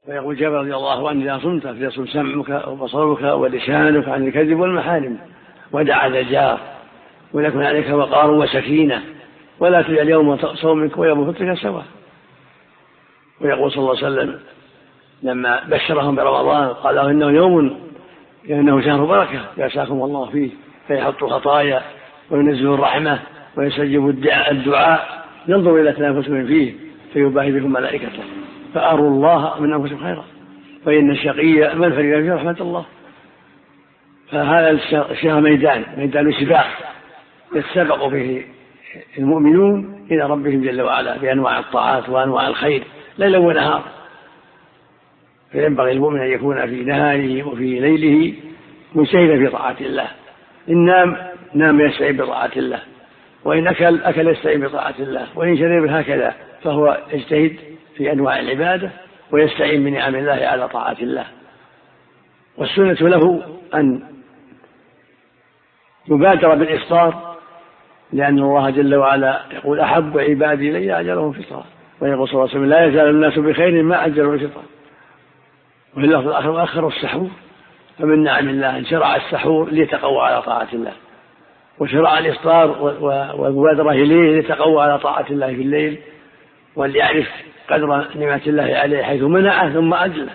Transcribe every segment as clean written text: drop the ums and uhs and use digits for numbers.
ويقول جابر رضي الله عنه إذا صمت فليصم سمعك وبصرك ولسانك عن الكذب والمحارم ودع الجار وليكن عليك وقار وسكينة ولا تجعل يوم صومك ويوم فطرك سوا. ويقول صلى الله عليه وسلم لما بشرهم برمضان قال له إنه شهر بركة يعساكم الله فيه فيحط خطايا وينزل الرحمة ويستجيب الدعاء ينظر إلى تنافسهم فيه فيباهي بكم ملائكته فأروا الله من أنفسهم خيرا فإن الشقي من فرد في رحمة الله. فهذا الشهر ميدان سباق يتسابق به المؤمنون إلى ربهم جل وعلا بأنواع الطاعات وأنواع الخير ليلا ونهار. فينبغي المؤمن أن يكون في نهاره وفي ليله مجتهدا في طاعة الله. إن نام يستعين بطاعة الله وإن أكل يستعين بطاعة الله وإن شرب هكذا فهو يجتهد في أنواع العبادة ويستعين بنعم الله على طاعة الله. والسنة له أن يبادر بالإفطار لأن الله جل وعلا يقول أحب عبادي إلي أجلهم فطرا ويقول صلى الله عليه وسلم لا يزال الناس بخير ما أجلوا الفطر. وفي اللفظ الآخر أخروا السحور فمن نعم الله أن شرع السحور ليتقوى على طاعة الله وشرع الإفطار والمبادرة إليه ليتقوى على طاعة الله في الليل وليعرف قدر نعمة الله عليه حيث منعه ثم أجله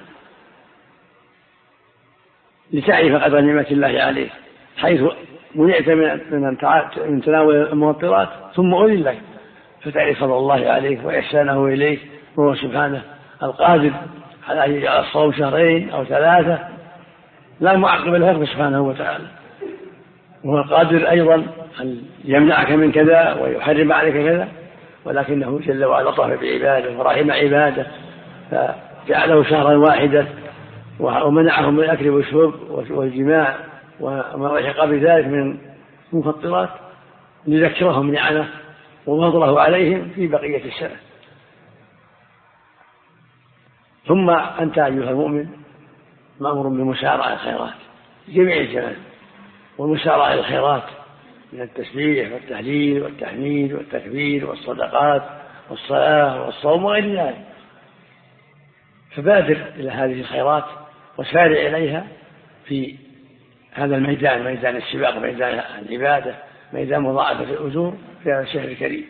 لتعرف قدر نعمة الله عليه حيث منعت من تناول المفطرات ثم أذن لك فتعرف فضل الله عليك وإحسانه إليك وهو سبحانه القادر على أن يجعل الصوم 2 أو 3 لا معقب الحكم سبحانه وتعالى وهو القادر أيضا أن يمنعك من كذا ويحرم عليك كذا ولكنه جل وعلا لطف بعباده ورحم عباده فجعله شهرا واحدا ومنعهم من الأكل والشرب والجماع وما لحق بذلك من المفطرات ليذكرهم نعمه وفضله عليهم في بقية السنة. ثم أنت أيها المؤمن مأمور بمسارعة الخيرات جميع الجمال ومسارعة الخيرات من التسبيح والتهليل والتحميد والتكبير والصدقات والصلاة والصوم وغير ذلك. فبادر إلى هذه الخيرات وسارع إليها في هذا الميدان ميدان السباق ميدان العبادة ميدان مضاعفة الأجور في هذا الشهر الكريم.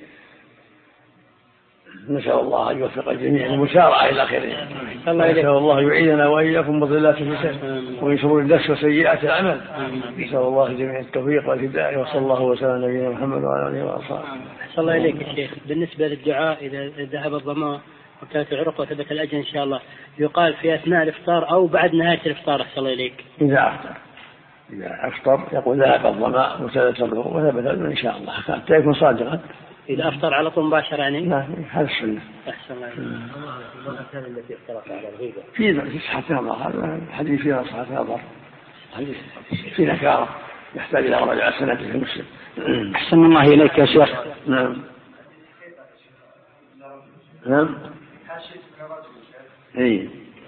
نسأل الله أن يوفق الجميع المسارعة إلى خيره. نسأل الله يعيننا وإياكم بضلات الفتن ومن شرور النفس وسيئات العمل. نسأل الله جميع التوفيق والهداية وصلى الله وسلم على نبينا محمد وعلى آله وأصحابه. أحسن الله إليك يا شيخ. بالنسبة للدعاء إذا ذهب الظمأ وكانت العرق وثبت الأجر إن شاء الله يقال في أثناء الإفطار أو بعد نهاية الإفطار. أحسن الله إليك. إذا أفطر يقول ذهب الظمأ وثبت العرق وثبت الأجر إن شاء الله حتى يكون صادقا. إذا أفطر على طول مباشرة يعني؟ لا هذا السنة. أحسن الله. المكان التي افترق على الغيبة. في صحة نظر هذا الحديث فيها صحة نظر. الحديث في نكارة يحتاج إلى رجع سنة في المسلم. أحسن الله إليك يا شيخ. نعم. نعم. إيه.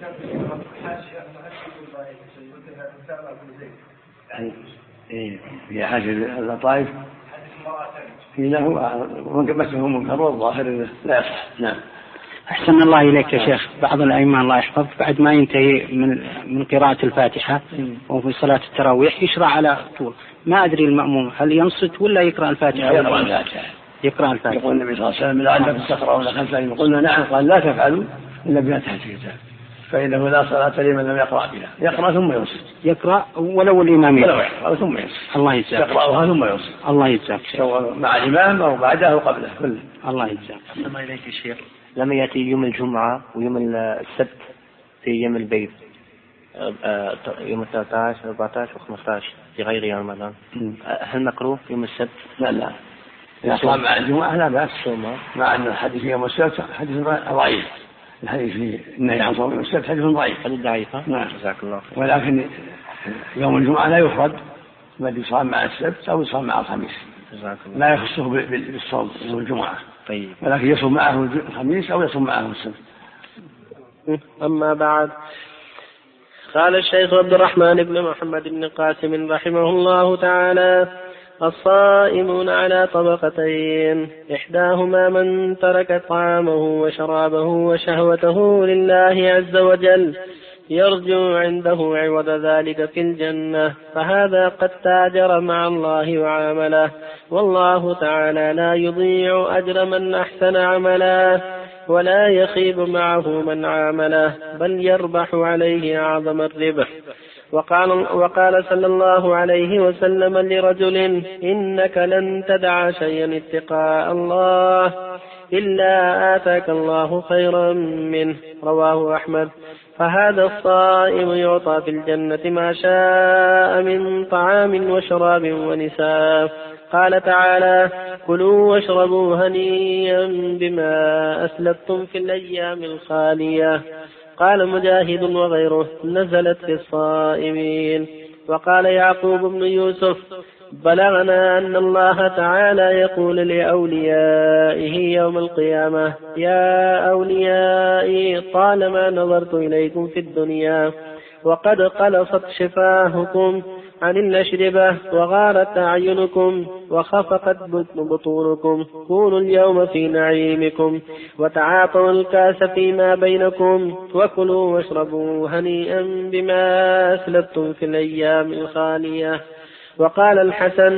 إيه. في حاشية اللطائف. في له ومسه منكر والظاهر لا يصح. نعم. أحسن الله إليك يا شيخ. بعض الأئمة الله يحفظ بعد ما ينتهي من قراءة الفاتحة وفي صلاة التراويح يشرع على طول ما أدري المأموم هل ينصت ولا يقرأ الفاتحة؟ يقرأ الفاتحة. يقول النبي صلى الله عليه وسلم لعلكم تقرؤون خلفا قلنا نعم قال لا تفعلوا إلا بفاتحة الكتاب فإنه لا صلاة لمن لم يقرأ بها. يقرأ ثم ينصت. يقرأ ولو الإمام يقرأ ثم ينصت. الله يجزاك. يقرأها ثم ينصت. الله يجزاك. سواء مع الإمام أو بعده أو قبله كله. الله يجزاك. أحسن إليك الشيخ. لما يأتي يوم الجمعة ويوم السبت في يوم البيض يوم 13 14 و15 في غير يوم رمضان هل مكروه يوم السبت؟ لا إذا صام مع الجمعة لا بأس مع أن الحديث يوم السبت حديث ضعيف. الحديث في النهي عن صوم يوم السبت حديث ضعيف. حديث ضعيف. نعم. جزاك الله خير. ولكن يوم الجمعة لا يفرد بل يصام مع السبت أو يصام مع الخميس. جزاك الله. لا يخصه بالصوم يوم الجمعة. طيب. ولكن يصوم معه الخميس أو يصوم معه السبت. أما بعد قال الشيخ عبد الرحمن بن محمد بن قاسم رحمه الله تعالى الصائمون على طبقتين، إحداهما من ترك طعامه وشرابه وشهوته لله عز وجل يرجو عنده عوض ذلك في الجنة، فهذا قد تاجر مع الله وعامله، والله تعالى لا يضيع أجر من أحسن عملا ولا يخيب معه من عامله، بل يربح عليه أعظم الربح. وقال صلى الله عليه وسلم لرجل: إنك لن تدع شيئا اتقاء الله إلا آتاك الله خيرا منه، رواه أحمد. فهذا الصائم يعطى في الجنة ما شاء من طعام وشراب ونساء. قال تعالى: كلوا واشربوا هنيئا بما أسلفتم في الأيام الخالية. قال مجاهد وغيره: نزلت في الصائمين. وقال يعقوب بن يوسف: بلغنا أن الله تعالى يقول لأوليائه يوم القيامة: يا أوليائي، طالما نظرت إليكم في الدنيا وقد قلصت شفاهكم عن الأشربة وغارت أعينكم وخفقت بطونكم، كونوا اليوم في نعيمكم وتعاطوا الكاس فيما بينكم وكلوا واشربوا هنيئا بما أسلفتم في الأيام الخالية. وقال الحسن: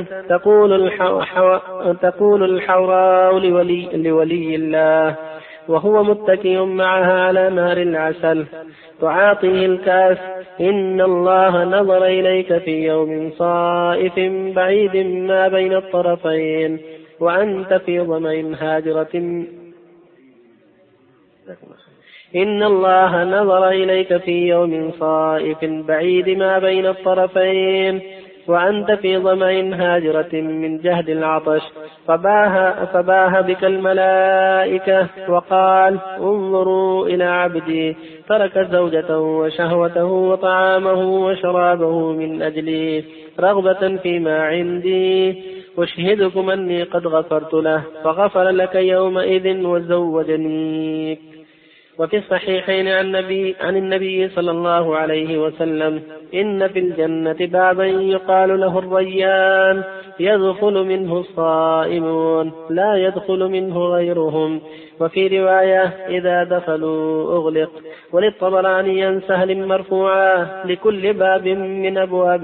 تقول الحوراء لولي الله وهو متكئ معها على نار العسل، تعاطيه الكاس: إن الله نظر إليك في يوم صائف بعيد ما بين الطرفين وأنت في ظمأ هاجرة. إن الله نظر إليك في يوم صائف بعيد ما بين الطرفين وأنت في ظمأ هاجرة من جهد العطش، فباه بك الملائكة وقال: انظروا إلى عبدي ترك زوجته وشهوته وطعامه وشرابه من أجلي رغبة فيما عندي، أشهدكم أني قد غفرت له فغفر لك يومئذ وزوجنيك. وفي الصحيحين عن النبي صلى الله عليه وسلم: إن في الجنة بابا يقال له الريان، يدخل منه الصائمون لا يدخل منه غيرهم. وفي رواية: إذا دخلوا أغلق. وللطبراني عن سهل مرفوعا: لكل باب من أبواب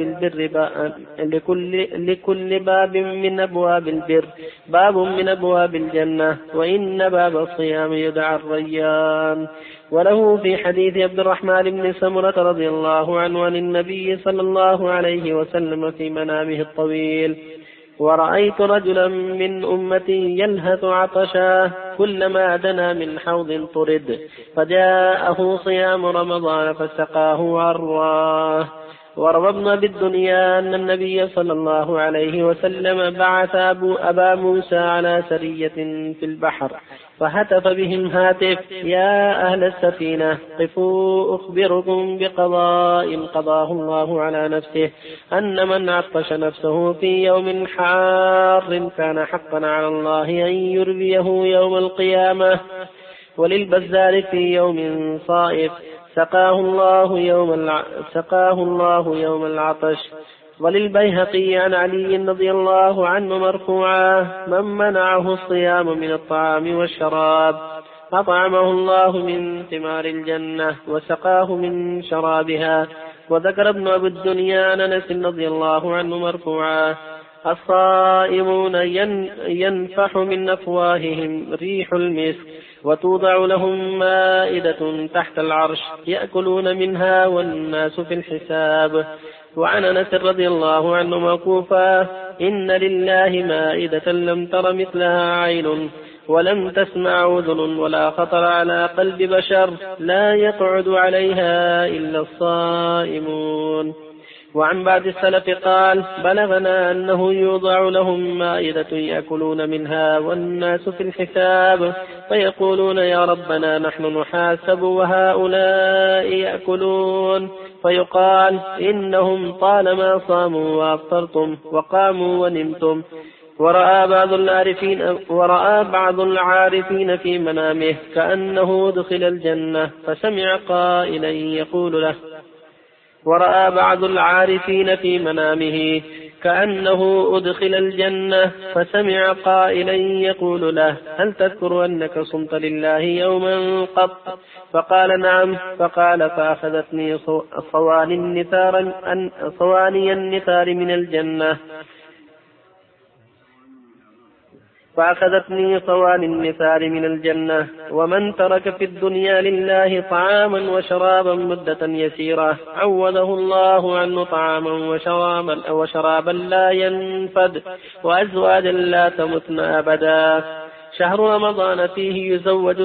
البر باب من أبواب الجنة، وإن باب الصيام يدعى الريان. وله في حديث عبد الرحمن بن سمرة رضي الله عنه عن النبي صلى الله عليه وسلم في منامه الطويل: ورأيت رجلا من أمتي يلهث عطشا كلما دنا من حوض طرد، فجاءه صيام رمضان فسقاه وعرواه. وروى ابن بالدنيا أن النبي صلى الله عليه وسلم بعث أبا موسى على سرية في البحر، فهتف بهم هاتف: يا أهل السفينة قفوا أخبركم بقضاء قضاه الله على نفسه، أن من عطش نفسه في يوم حار كان حقا على الله أن يرويه يوم القيامة. وللبزار في يوم صائف سقاه الله يوم العطش. وللبيهقي عن علي رضي الله عنه مرفوعا: من منعه الصيام من الطعام والشراب أطعمه الله من ثمار الجنة وسقاه من شرابها. وذكر ابن أبي الدنيا عن أنس رضي الله عنه مرفوعا: الصائمون ينفح من أفواههم ريح المسك، وتوضع لهم مائدة تحت العرش يأكلون منها والناس في الحساب. وعن أنس رضي الله عنه موقوفا: إن لله مائدة لم تر مثلها عين ولم تسمع أذن ولا خطر على قلب بشر، لا يقعد عليها إلا الصائمون. وعن بعض السلف قال: بلغنا أنه يوضع لهم مائدة يأكلون منها والناس في الحساب، فيقولون: يا ربنا نحن نحاسب وهؤلاء يأكلون، فيقال: إنهم طالما صاموا وأفطرتم وقاموا ونمتم. ورأى بعض العارفين في منامه كأنه دخل الجنة، فسمع قائلا يقول له: ورأى بعض العارفين في منامه كأنه أدخل الجنة، فسمع قائلا يقول له: هل تذكر أنك صمت لله يوما قط؟ فقال: نعم. فقال: فأخذتني صواني النثار من الجنة، ومن ترك في الدنيا لله طعاما وشرابا مدة يسيرة عوضه الله عنه طعاما وشرابا لا ينفد وأزواجا لا تمتن أبدا. شهر رمضان فيه يزوج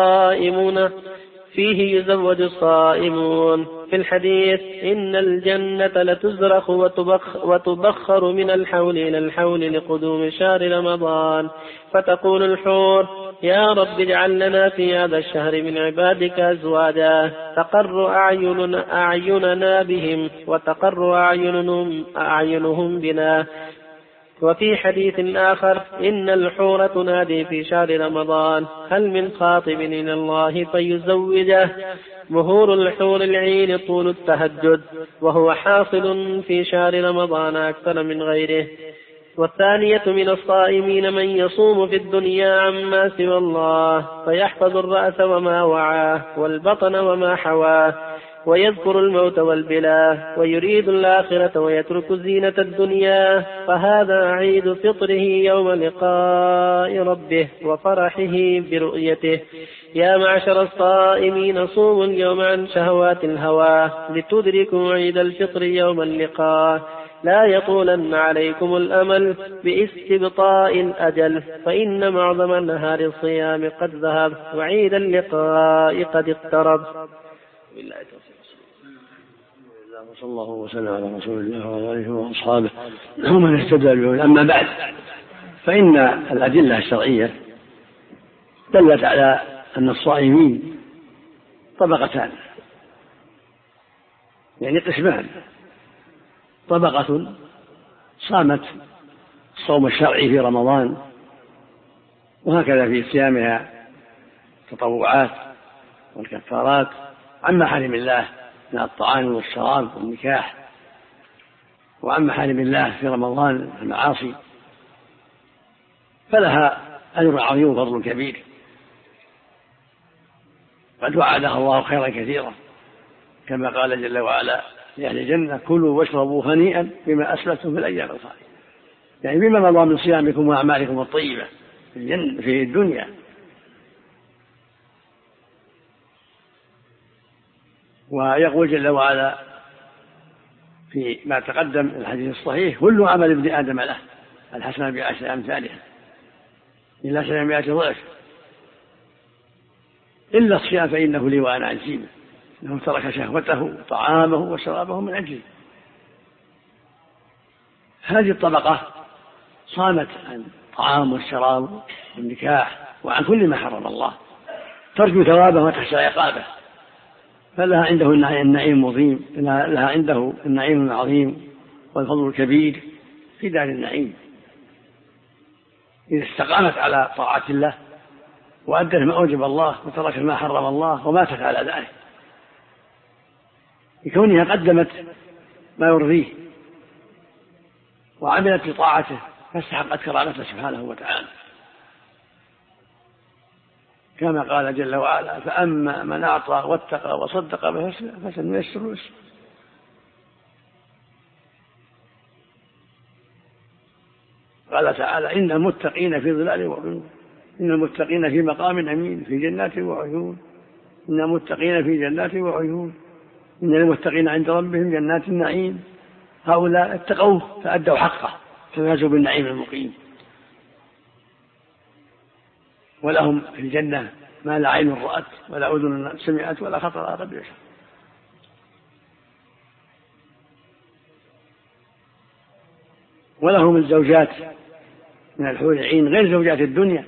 الصائمون. في الحديث: إن الجنة لتزرخ وتبخر من الحول إلى الحول لقدوم شهر رمضان، فتقول الحور: يا رب اجعل لنا في هذا الشهر من عبادك أزواجا تقر أعيننا بهم وتقر أعينهم بنا. وفي حديث آخر: إن الحور تنادي في شهر رمضان: هل من خاطب إلى الله فيزوجه؟ مهور الحور العين طول التهجد، وهو حاصل في شهر رمضان أكثر من غيره. والثانية من الصائمين من يصوم في الدنيا عما سوى الله، فيحفظ الرأس وما وعاه والبطن وما حواه، ويذكر الموت والبلاه، ويريد الآخرة ويترك زينة الدنيا، فهذا عيد فطره يوم لقاء ربه وفرحه برؤيته. يا معشر الصائمين صوموا اليوم عن شهوات الهوى لتدركوا عيد الفطر يوم اللقاء. لا يطولن عليكم الأمل باستبطاء الأجل، فإن معظم نهار الصيام قد ذهب وعيد اللقاء قد اقترب. صلى الله وسلم على رسول الله وعلى آله وأصحابه ومن اهتدى به. أما بعد، فإن الأدلة الشرعية دلت على أن الصائمين طبقتان، يعني قسمان: طبقة صامت الصوم الشرعي في رمضان، وهكذا في صيامها التطوعات والكفارات عن محارم الله من الطعام والشراب والنكاح، وعن محارم الله في رمضان المعاصي، فلها أجر عظيم وفضل كبير، قد وعدها الله خيرا كثيرا، كما قال جل وعلا لأهل الجنة: كلوا واشربوا هنيئا بما أسلفتم في الأيام الخالية، يعني بما مضى من صيامكم وأعمالكم الطيبة في الدنيا. ويقول جل وعلا في ما تقدم الحديث الصحيح: كل عمل ابن آدم له، الحسنة بعشر أمثالها إلا 700 ضعف، إلا الصيام فإنه لي وأنا أجزيه، إنه ترك شهوته طعامه وشرابه من أجله. هذه الطبقة صامت عن الطعام والشراب والنكاح وعن كل ما حرم الله، ترجو ثوابه وتخشى عقابه، فلها عنده النعيم العظيم، لها عنده النعيم العظيم والفضل الكبير في دار النعيم إذا استقامت على طاعة الله وأدت ما أوجب الله وتركت ما حرم الله وماتت على ذلك، لكونها قدمت ما يرضيه وعملت بطاعته فاستحقت كرامته سبحانه وتعالى، كما قال جل وعلا: فأما من أعطى واتقى وصدق فسنيسره اليسرى. قال تعالى: إن المتقين في ظلال وعيون، إن المتقين في مقام أمين في جنات وعيون، إن المتقين في جنات وعيون، إن المتقين عند ربهم جنات النعيم. هؤلاء اتقوه فأدوا حقه ففازوا بالنعيم المقيم، ولهم في الجنة ما لا عين رأت ولا أذن سمعت ولا خطر على قلب بشر. ولهم الزوجات من الحور العين غير زوجات الدنيا.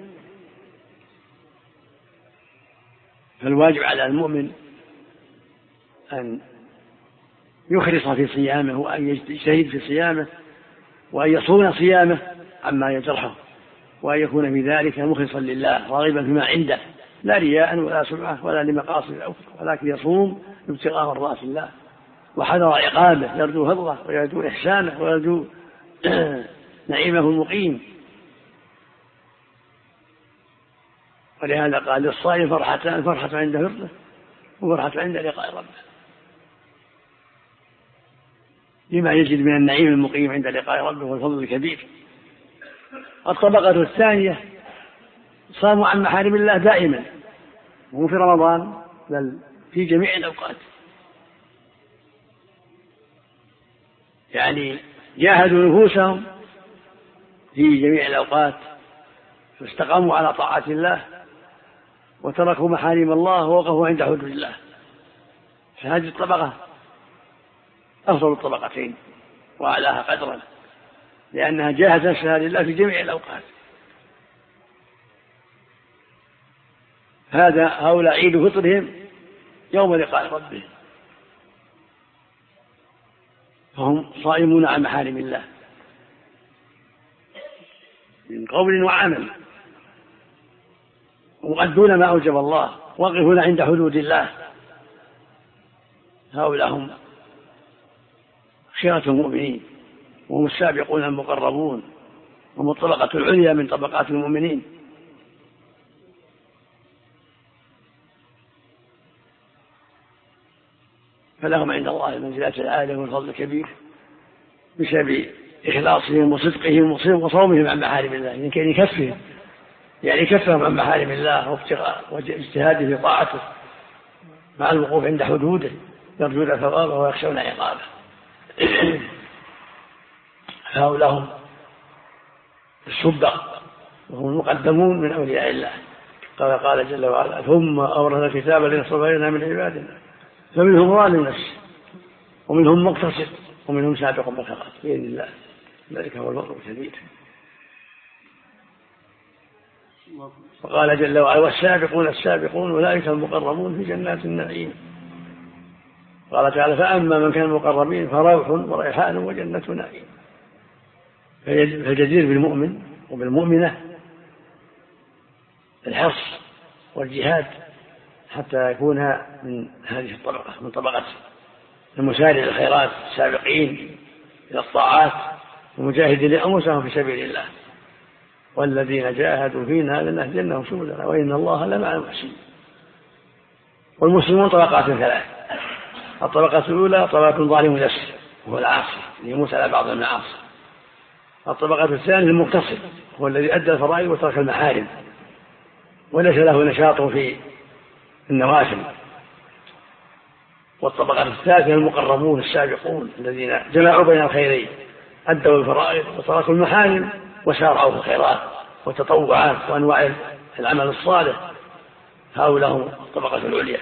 فالواجب على المؤمن أن يخلص في صيامه وأن يجتهد في صيامه وأن يصون صيامه عما يجرحه، وأن يكون في ذلك مخلصا لله راغبا فيما عنده، لا رياء ولا سمعة ولا لمقاصد الأخرى، ولكن يصوم ابتغاء مرضات الله وحذر عقابه، يرجو فضله ويرجو إحسانه ويرجو نعيمه المقيم. ولهذا قال للصائم فرحتان: فرحة عند فطره وفرحة عند لقاء ربه، لما يجد من النعيم المقيم عند لقاء ربه والفضل الكبير. الطبقة الثانية صاموا عن محارم الله دائما، مو في رمضان بل في جميع الأوقات، يعني جاهدوا نفوسهم في جميع الأوقات فاستقاموا على طاعة الله وتركوا محارم الله ووقفوا عند حدود الله. فهذه الطبقة أفضل الطبقتين وأعلاها قدرا، لأنها جاهدت نفسها لله في جميع الأوقات. هؤلاء عيد فطرهم يوم لقاء ربهم، فهم صائمون عن محارم الله من قول وعمل، ومؤدون ما أوجب الله، واقفون عند حدود الله. هؤلاء هم خيرة المؤمنين، وهم السابقون المقربون، وهم الطبقة العليا من طبقات المؤمنين. فلهم عند الله المنزلات العالية والفضل الكبير بسبب إخلاصهم وصدقهم وصومهم عن محارم الله، يعني كفهم عن محارم الله واجتهاده في طاعته مع الوقوف عند حدوده، يرجون ثوابه ويخشون عقابه. هؤلاء هم السبق وهم المقدمون من أولياء الله. قال جل وعلا: ثم أورثنا الكتاب الذين اصطفينا من عبادنا فمنهم ظالم نفسه ومنهم مقتصد ومنهم سابق بالخيرات بإذن الله، ذلك هو الفضل الكبير. وقال جل وعلا: والسابقون السابقون أولئك المقربون في جنات النعيم. قال تعالى: فأما من كان المقربين فروح وريحان وجنة نعيم. فالجدير بالمؤمن وبالمؤمنة الحرص والجهاد حتى يكون من هذه الطبقة، من طبقة المسارع الخيرات السابقين إلى الطاعات المجاهدين لأنفسهم في سبيل الله. والذين جاهدوا فينا لنهدينهم سبلنا وإن الله لمع المحسنين. والمسلمون طبقات ثلاث: الطبقة الأولى طبقة ظالم نفسه وهو العاصي يموت على بعض المعاصي. الطبقة الثانية المقتصد هو الذي أدى الفرائض وترك المحارم وليس له نشاط في النوافل. والطبقة الثالثة المقربون السابقون الذين جمعوا بين الخيرين، أدوا الفرائض وتركوا المحارم وسارعوا في الخيرات والتطوعات وأنواع العمل الصالح. هؤلاء هم الطبقة العليا،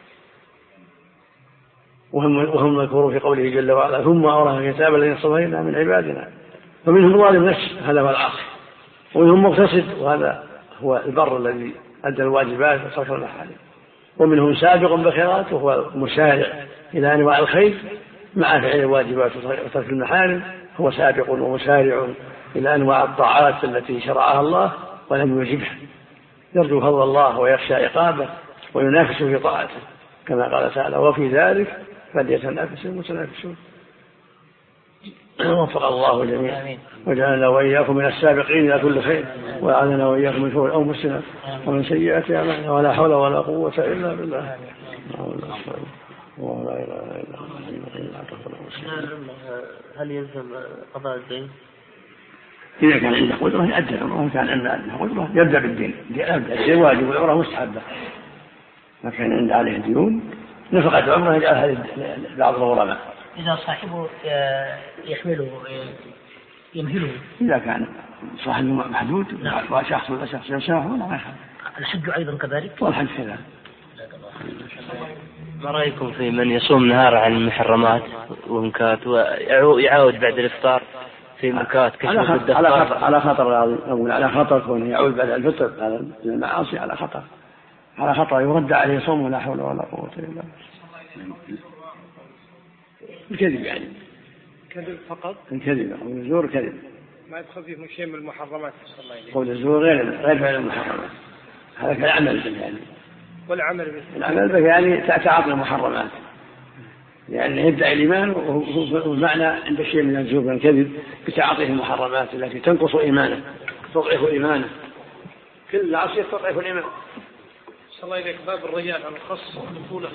وهم مذكورون في قوله جل وعلا: ثم أورثنا الكتاب الذين اصطفينا من عبادنا فمنهم ظالم نفسه هذا هو العاصي، ومنهم مقتصد وهذا هو البر الذي أدى الواجبات وترك المحارم، ومنهم سابق بالخيرات وهو مسارع إلى أنواع الخير مع فعل الواجبات وترك المحارم، هو سابق ومسارع إلى أنواع الطاعات التي شرعها الله ولم يوجبها، يرجو فضل الله ويخشى عقابه وينافس في طاعته، كما قال تعالى: وفي ذلك فليتنافس المتنافسون. وفق الله جميعا وجعلنا وإياكم من السابقين إلى كل خير، وأعلنا وإياكم من شرور أنفسنا ومن سيئات أعمالنا، ولا حول ولا قوة إلا بالله. ولا إله إلا الله. هل يلزم قضاء الدين؟ إذا كان عنده قدرة يؤدي العمرة، وإن كان عنده قدرة يبدأ بالدين. الدين واجب والعمرة مستحبة. ما كان عنده عليه ديون نفقة العمرة يجعلها لبعض الغرماء. إذا صاحبه يحمله يمهله، إذا كان صاحبه محدود وشخص ولا شخص يسامحه ولا ما يخالف. الحج أيضا كذلك. والحج كذلك. ما رأيكم في من يصوم نهار عن المحرمات ومكات ويعاود بعد الإفطار في مكات كشف على خطر أقول على خطر كونه يعود بعد الفطر على المعاصي، على خطر يرد عليه صوم ولا حول ولا قوة إلا بالله. الكذب يعني كذب فقط، الكذب أو الزور كذب، ما يدخل فيه شيء من المحرمات. قول الزور غير فعل المحرمات، هذا كالعمل يعني. والعمل العمل به يعني تعاطي المحرمات لأنه يدعي الإيمان ومعنى عند شيء من الزور والكذب بتعاطيه المحرمات التي تنقص إيمانه تضعف إيمانه. كل عصير تضعف الإيمان. صلى الله إليك باب الريان الخاص دخوله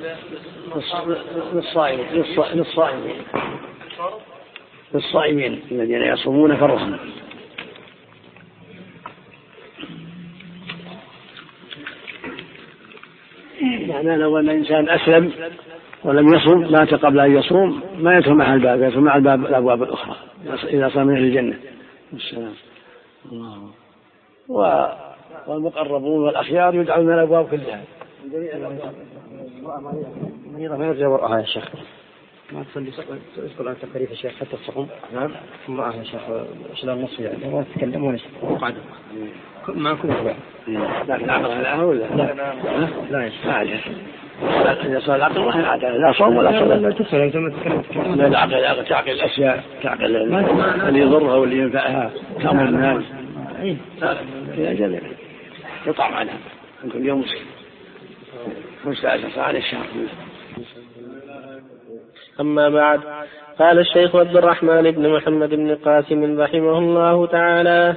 للصائمين الذين يصومون فرهم. معناه لو أن الإنسان أسلم ولم يصوم مات قبل أن يصوم ما يدخل مع الباب، يدخل مع الباب الأبواب الأخرى إذا صام من أهل الجنة. والسلام. والمقربون والأخيار يدعون من الأبواب كلها. ما يرجع وراءها يا شيخ، ما تصلي تذكر عن تقريف يا شيخ حتى الصوم. نعم امرأة يا شيخ شلون النص يعني ما تتكلم ولا شيء قاعدة ما كل أخبار. لكن عقلها الآن ولا لا يا شيخ إذا صار العقل ما هي عادة لا صوم ولا صلاة. لا تفعل أنت ما تتكلم. لا العقل تعقل الأشياء تعقل اللي يضرها واللي ينفعها تأمر الناس. في أجل يطعم عنها كل يوم مسكين 15 ساعة الشهر. أما بعد، قال الشيخ عبد الرحمن بن محمد بن قاسم رحمه الله تعالى: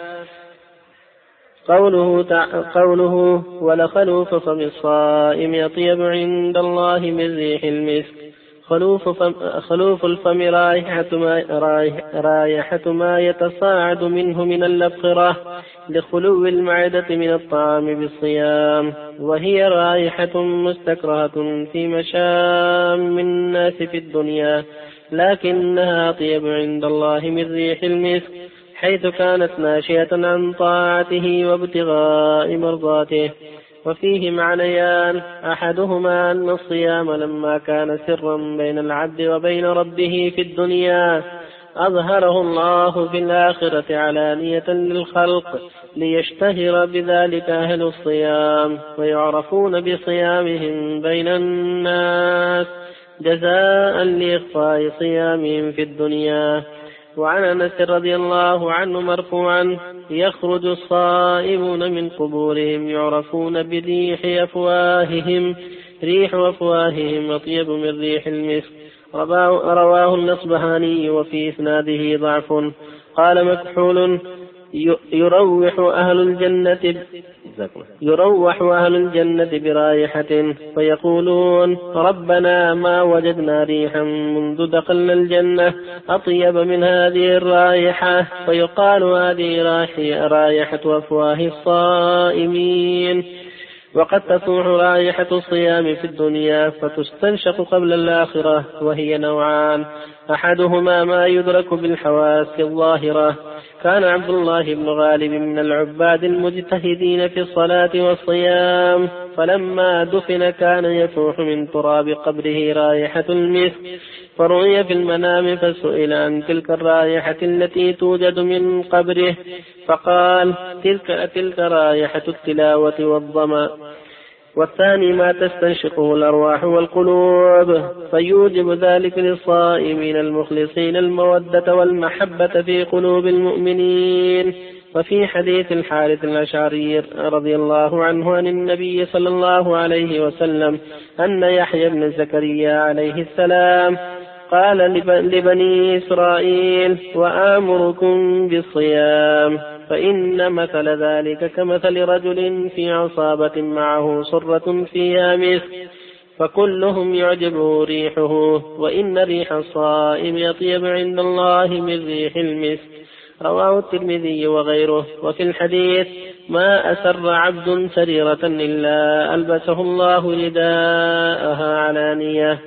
قوله ولخلوف فم الصائم أطيب عند الله من ريح المسك. خلوف الفم رائحة ما يتصاعد منه من الأبخرة لخلو المعدة من الطعام بالصيام، وهي رائحة مستكرهة في مشام الناس في الدنيا، لكنها أطيب عند الله من ريح المسك، حيث كانت ناشئة عن طاعته وابتغاء مرضاته. وفيه معنيان: أحدهما أن الصيام لما كان سرا بين العبد وبين ربه في الدنيا أظهره الله في الآخرة علانية للخلق ليشتهر بذلك أهل الصيام ويعرفون بصيامهم بين الناس جزاء لإخفاء صيامهم في الدنيا. وعن أنس رضي الله عنه مرفوعا: يخرج الصائمون من قبورهم يعرفون بريح أفواههم، ريح أفواههم أطيب من ريح المسك. رواه الأصبهاني وفي إسناده ضعف. قال مكحول: يروح أهل الجنة برائحة فيقولون: ربنا ما وجدنا ريحا منذ دخلنا الجنة أطيب من هذه الرائحة، فيقال: هذه رائحة أفواه الصائمين. وقد تفوح رائحة الصيام في الدنيا فتستنشق قبل الآخرة، وهي نوعان: أحدهما ما يدرك بالحواس الظاهرة. كان عبد الله بن غالب من العباد المجتهدين في الصلاة والصيام، فلما دفن كان يفوح من تراب قبره رائحة المسك، فرؤي في المنام فسئل عن تلك الرائحة التي توجد من قبره، فقال: تلك رائحة التلاوة والظمأ. والثاني ما تستنشقه الأرواح والقلوب، فيوجب ذلك للصائمين المخلصين المودة والمحبة في قلوب المؤمنين. وفي حديث الحارث الأشعري رضي الله عنه عن النبي صلى الله عليه وسلم أن يحيى بن زكريا عليه السلام قال لبني إسرائيل: وآمركم بالصيام، فإن مثل ذلك كمثل رجل في عصابة معه صرة فيها مسك، فكلهم يعجبه ريحه، وإن ريح الصائم يطيب عند الله من ريح المسك. رواه الترمذي وغيره. وفي الحديث: ما أسر عبد سريرة إلا ألبسه الله رداءها علانية.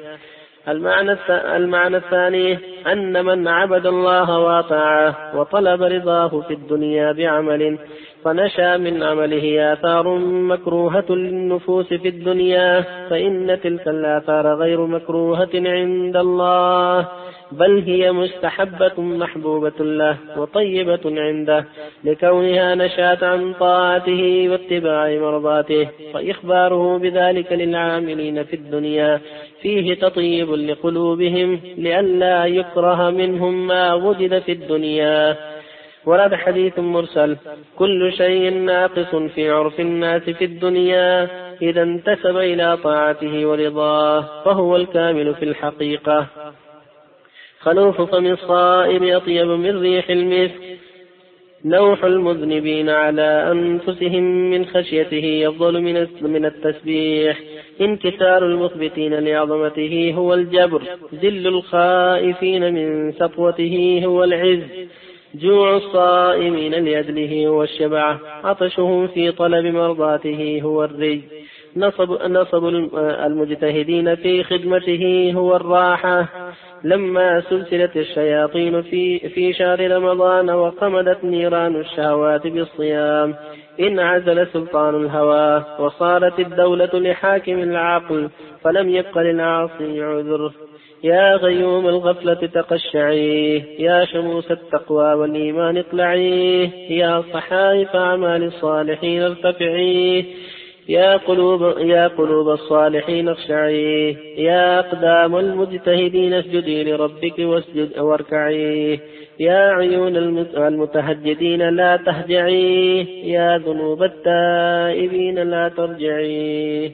المعنى الثاني: أن من عبد الله وطاعه وطلب رضاه في الدنيا بعمل فنشأ من عمله آثار مكروهة للنفوس في الدنيا، فإن تلك الآثار غير مكروهة عند الله، بل هي مستحبة محبوبة له وطيبة عنده، لكونها نشأت عن طاعته واتباع مرضاته. فإخباره بذلك للعاملين في الدنيا فيه تطيب لقلوبهم لئلا يكره منهم ما وجد في الدنيا. ورد حديث مرسل: كل شيء ناقص في عرف الناس في الدنيا إذا انتسب إلى طاعته ورضاه فهو الكامل في الحقيقة. خلوف فم الصائم أطيب من ريح المسك. نوح المذنبين على أنفسهم من خشيته يفضل من التسبيح. انكسار المثبتين لعظمته هو الجبر. ذل الخائفين من سطوته هو العز. جوع الصائمين لأجله هو الشبع. عطشهم في طلب مرضاته هو الري. نصب المجتهدين في خدمته هو الراحة. لما سلسلت الشياطين في شهر رمضان وقمدت نيران الشهوات بالصيام انعزل سلطان الهوى وصارت الدولة لحاكم العقل فلم يبق للعاصي عذر. يا غيوم الغفلة تقشعيه. يا شموس التقوى والإيمان اطلعيه. يا صحائف أعمال الصالحين ارتفعيه. يا قلوب الصالحين اخشعيه. يا أقدام المجتهدين اسجدي لربك واسجد واركعيه. يا عيون المتهجدين لا تهجعيه. يا ذنوب التائبين لا ترجعيه.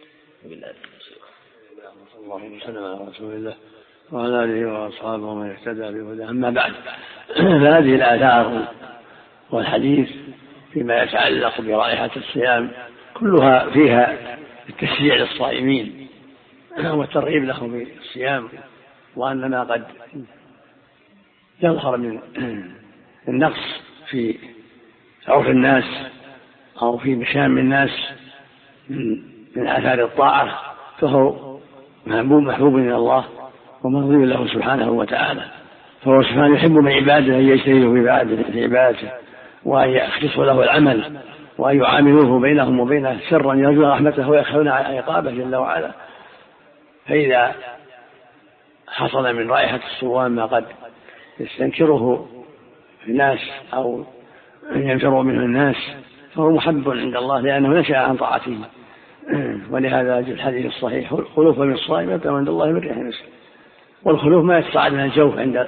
اللهم صل على رسول الله وعلى آله وأصحابه ومن اهتدى بهداه. أما بعد، فهذه الآثار والحديث فيما يتعلق برائحة الصيام كلها فيها التشجيع للصائمين والترغيب لهم بالصيام، وأن ما قد يظهر من النقص في عرف الناس أو في مشام الناس من آثار الطاعة فهو محبوب من الله ومرضي له سبحانه وتعالى. فهو سبحانه يحب من عباده أن يجتهدوا في عبادته وأن يخلصوا له العمل وأن يعاملوه بينهم وبينه سرا يرجون رحمته ويخافون عقابه جل وعلا. فإذا حصل من رائحة الصوام ما قد يستنكره الناس أو ينفر منه الناس فهو محب عند الله لأنه نشأ عن طاعته. ولهذا في الحديث الصحيح خلوف من الصائم يبدأ عند الله من ريح المسك. والخلوف ما يتصاعد من الجوف عند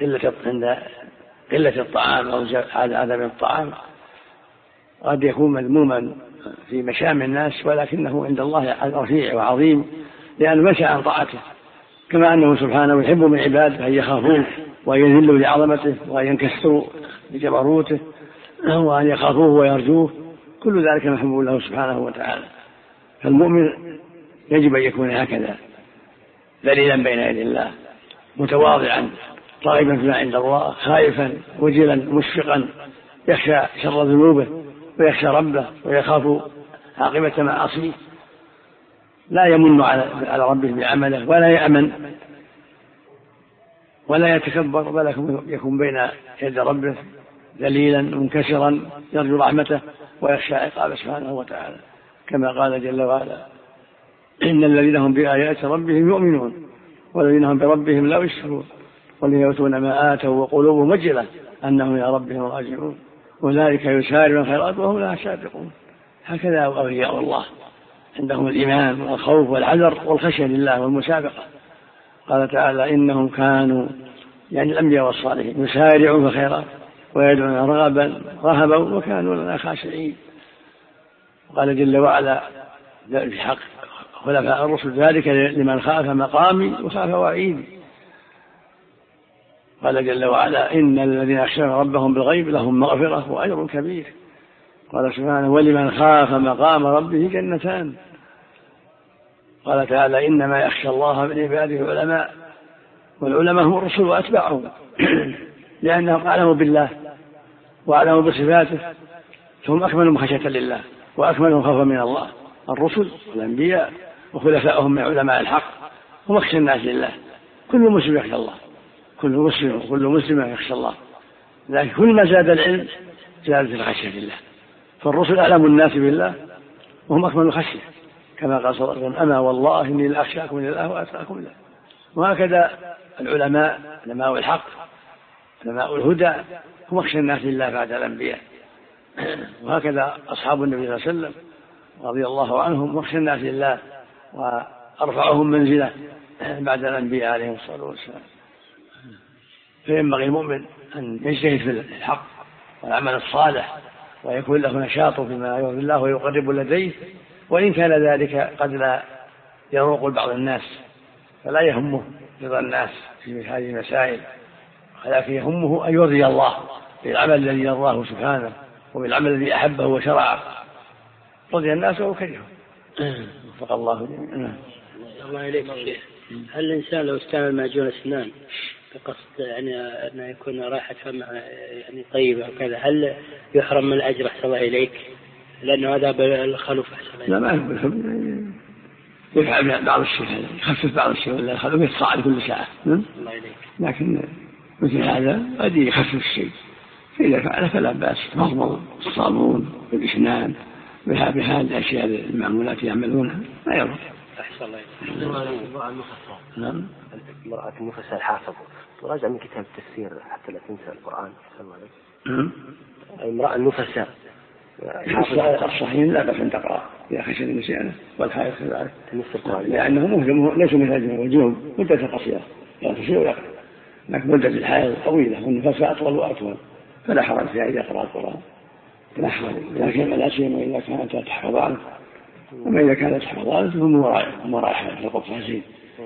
قلة الطعام أو عدم الطعام، قد يكون مذموما في مشام الناس ولكنه عند الله رفيع وعظيم لأنه مشى عن طاعته، كما أنه سبحانه يحب من عباده أن يخافوه وأن يذلوا لعظمته وأن ينكسروا لجبروته وأن يخافوه ويرجوه. كل ذلك محبوب له سبحانه وتعالى. فالمؤمن يجب أن يكون هكذا ذليلا بين يدي الله متواضعا راغبا فيما عند الله خائفا وجلا مشفقا يخشى شر ذنوبه ويخشى ربه ويخاف عاقبة معاصيه. لا يمن على ربه بعمله ولا يأمن ولا يتكبر بل يكون بين يد ربه ذليلا منكسرا يرجو رحمته ويخشى عقابه سبحانه وتعالى، كما قال جل وعلا: إن الذين هم بآيات ربهم يؤمنون والذين هم بربهم لا يشركون والذين يؤتون ما آتوا وقلوبهم وجلة أنهم إلى ربهم راجعون أولئك يسارعون الخيرات وهم لها سابقون. هكذا أولياء الله عندهم الإيمان والخوف والحذر والخشية لله والمسابقة. قال تعالى: إنهم كانوا يعني الأنبياء والصالحين يسارعون في الخيرات ويدعون رهبا وكانوا لنا خاشعين. قال جل وعلا في حق خلفاء الرسل: ذلك لمن خاف مقامي وخاف وعيدي. قال جل وعلا: إن الذين يخشون ربهم بالغيب لهم مغفرة وأجر كبير. قال سبحانه: ولمن خاف مقام ربه جنتان. قال تعالى: إنما يخشى الله من عباده العلماء، والعلماء هم الرسل وأتباعهم لأنهم أعلموا بالله وأعلموا بصفاته فهم أكملهم خشية لله وأكملهم خوفا من الله. الرسل والأنبياء وخلفائهم من علماء الحق هم أخشى الناس لله. كل مسلم يخشى الله، كل مسلم يخشى الله، لكن كل ما زاد العلم زادت الخشية لله. فالرسل أعلم الناس بالله وهم أكمل الخشية، كما قال صلى الله عليه وسلم: أما والله إني لأخشاكم لله وأتقاكم له. وهكذا العلماء علماء الحق علماء الهدى هم أخشى الناس لله بعد الأنبياء. وهكذا أصحاب النبي صلى الله عليه وسلم رضي الله عنهم أخشى الناس لله وأرفعهم منزلة بعد الأنبياء عليهم الصلاة والسلام. فينبغي المؤمن أن يجتهد في الحق والعمل الصالح ويكون له نشاط فيما يرضي الله ويقرب لديه، وإن كان ذلك قد لا يروق لبعض الناس فلا يهمه رضا الناس في هذه المسائل، ولكن يهمه أن يرضي الله بالعمل الذي يرضاه سبحانه وبالعمل الذي أحبه وشرعه. رضي الناس وكرهه. وفق الله جميعا. الله إليك شيخ، هل الإنسان لو استعمل معجون أسنان بقصد يعني أنه يكون راحة فم يعني طيبة وكذا، هل يحرم من الأجر أحسن الله إليك؟ لأنه هذا بالخلوف أحسن الله. لا ما يفعل بعض الشيء، يخفف بعض الشيء ولا الخلوف يقطع كل ساعة. الله إليك. لكن مثل هذا قد يخفف الشيء، فإذا فعل فلا بأس. مضمض الصابون بالإسنان بهذه الأشياء المعمولات يعملونها لا يضر. أحسن الله إليك. نعم. المرأة النفساء الحافظ تراجع من كتاب التفسير حتى لا تنسى القرآن. المرأة النفساء الصحيحين لا بأس أن تقرأ إذا خشيت النسيان، والحائض كذلك لأنه ليسوا من هذه الوجوه مدة قصيرة يغتسل ويقرأ، لكن مدة الحائض طويلة والنفساء أطول وأطول، فلا حرج فيها إذا قرأ القرآن لا حرج، لكن لا سيما إذا كانت تحفظان. وما إذا كانت تحفظان فهم وراء حائض القفازين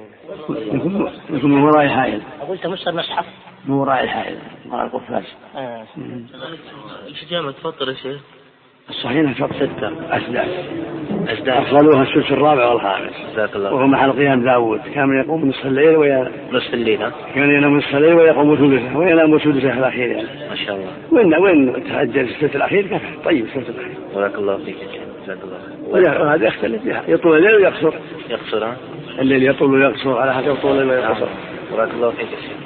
يكون من وراء حائض. قلت مصر مصحف من وراء الحائض وراء القفاز. الحجامة تفضل يا شيخ. الصحيحة شرط 6 أسداس أفضلوها السدس الرابع والخامس، وهو محل قيام داود. كان يقوم نصف الليل كان ينام نصف الليل ويقوم ثلثه وينام ثلثه الأخير يعني. ما شاء الله. وين تهجر السدس الأخير كفى. طيب السدس الأخير. بارك الله فيك. جزاك الله. وهذا يختلف، يطول الليل ويقصر. الليل يطول ويقصر على حسب طول الليل ويقصر. بارك الله فيك.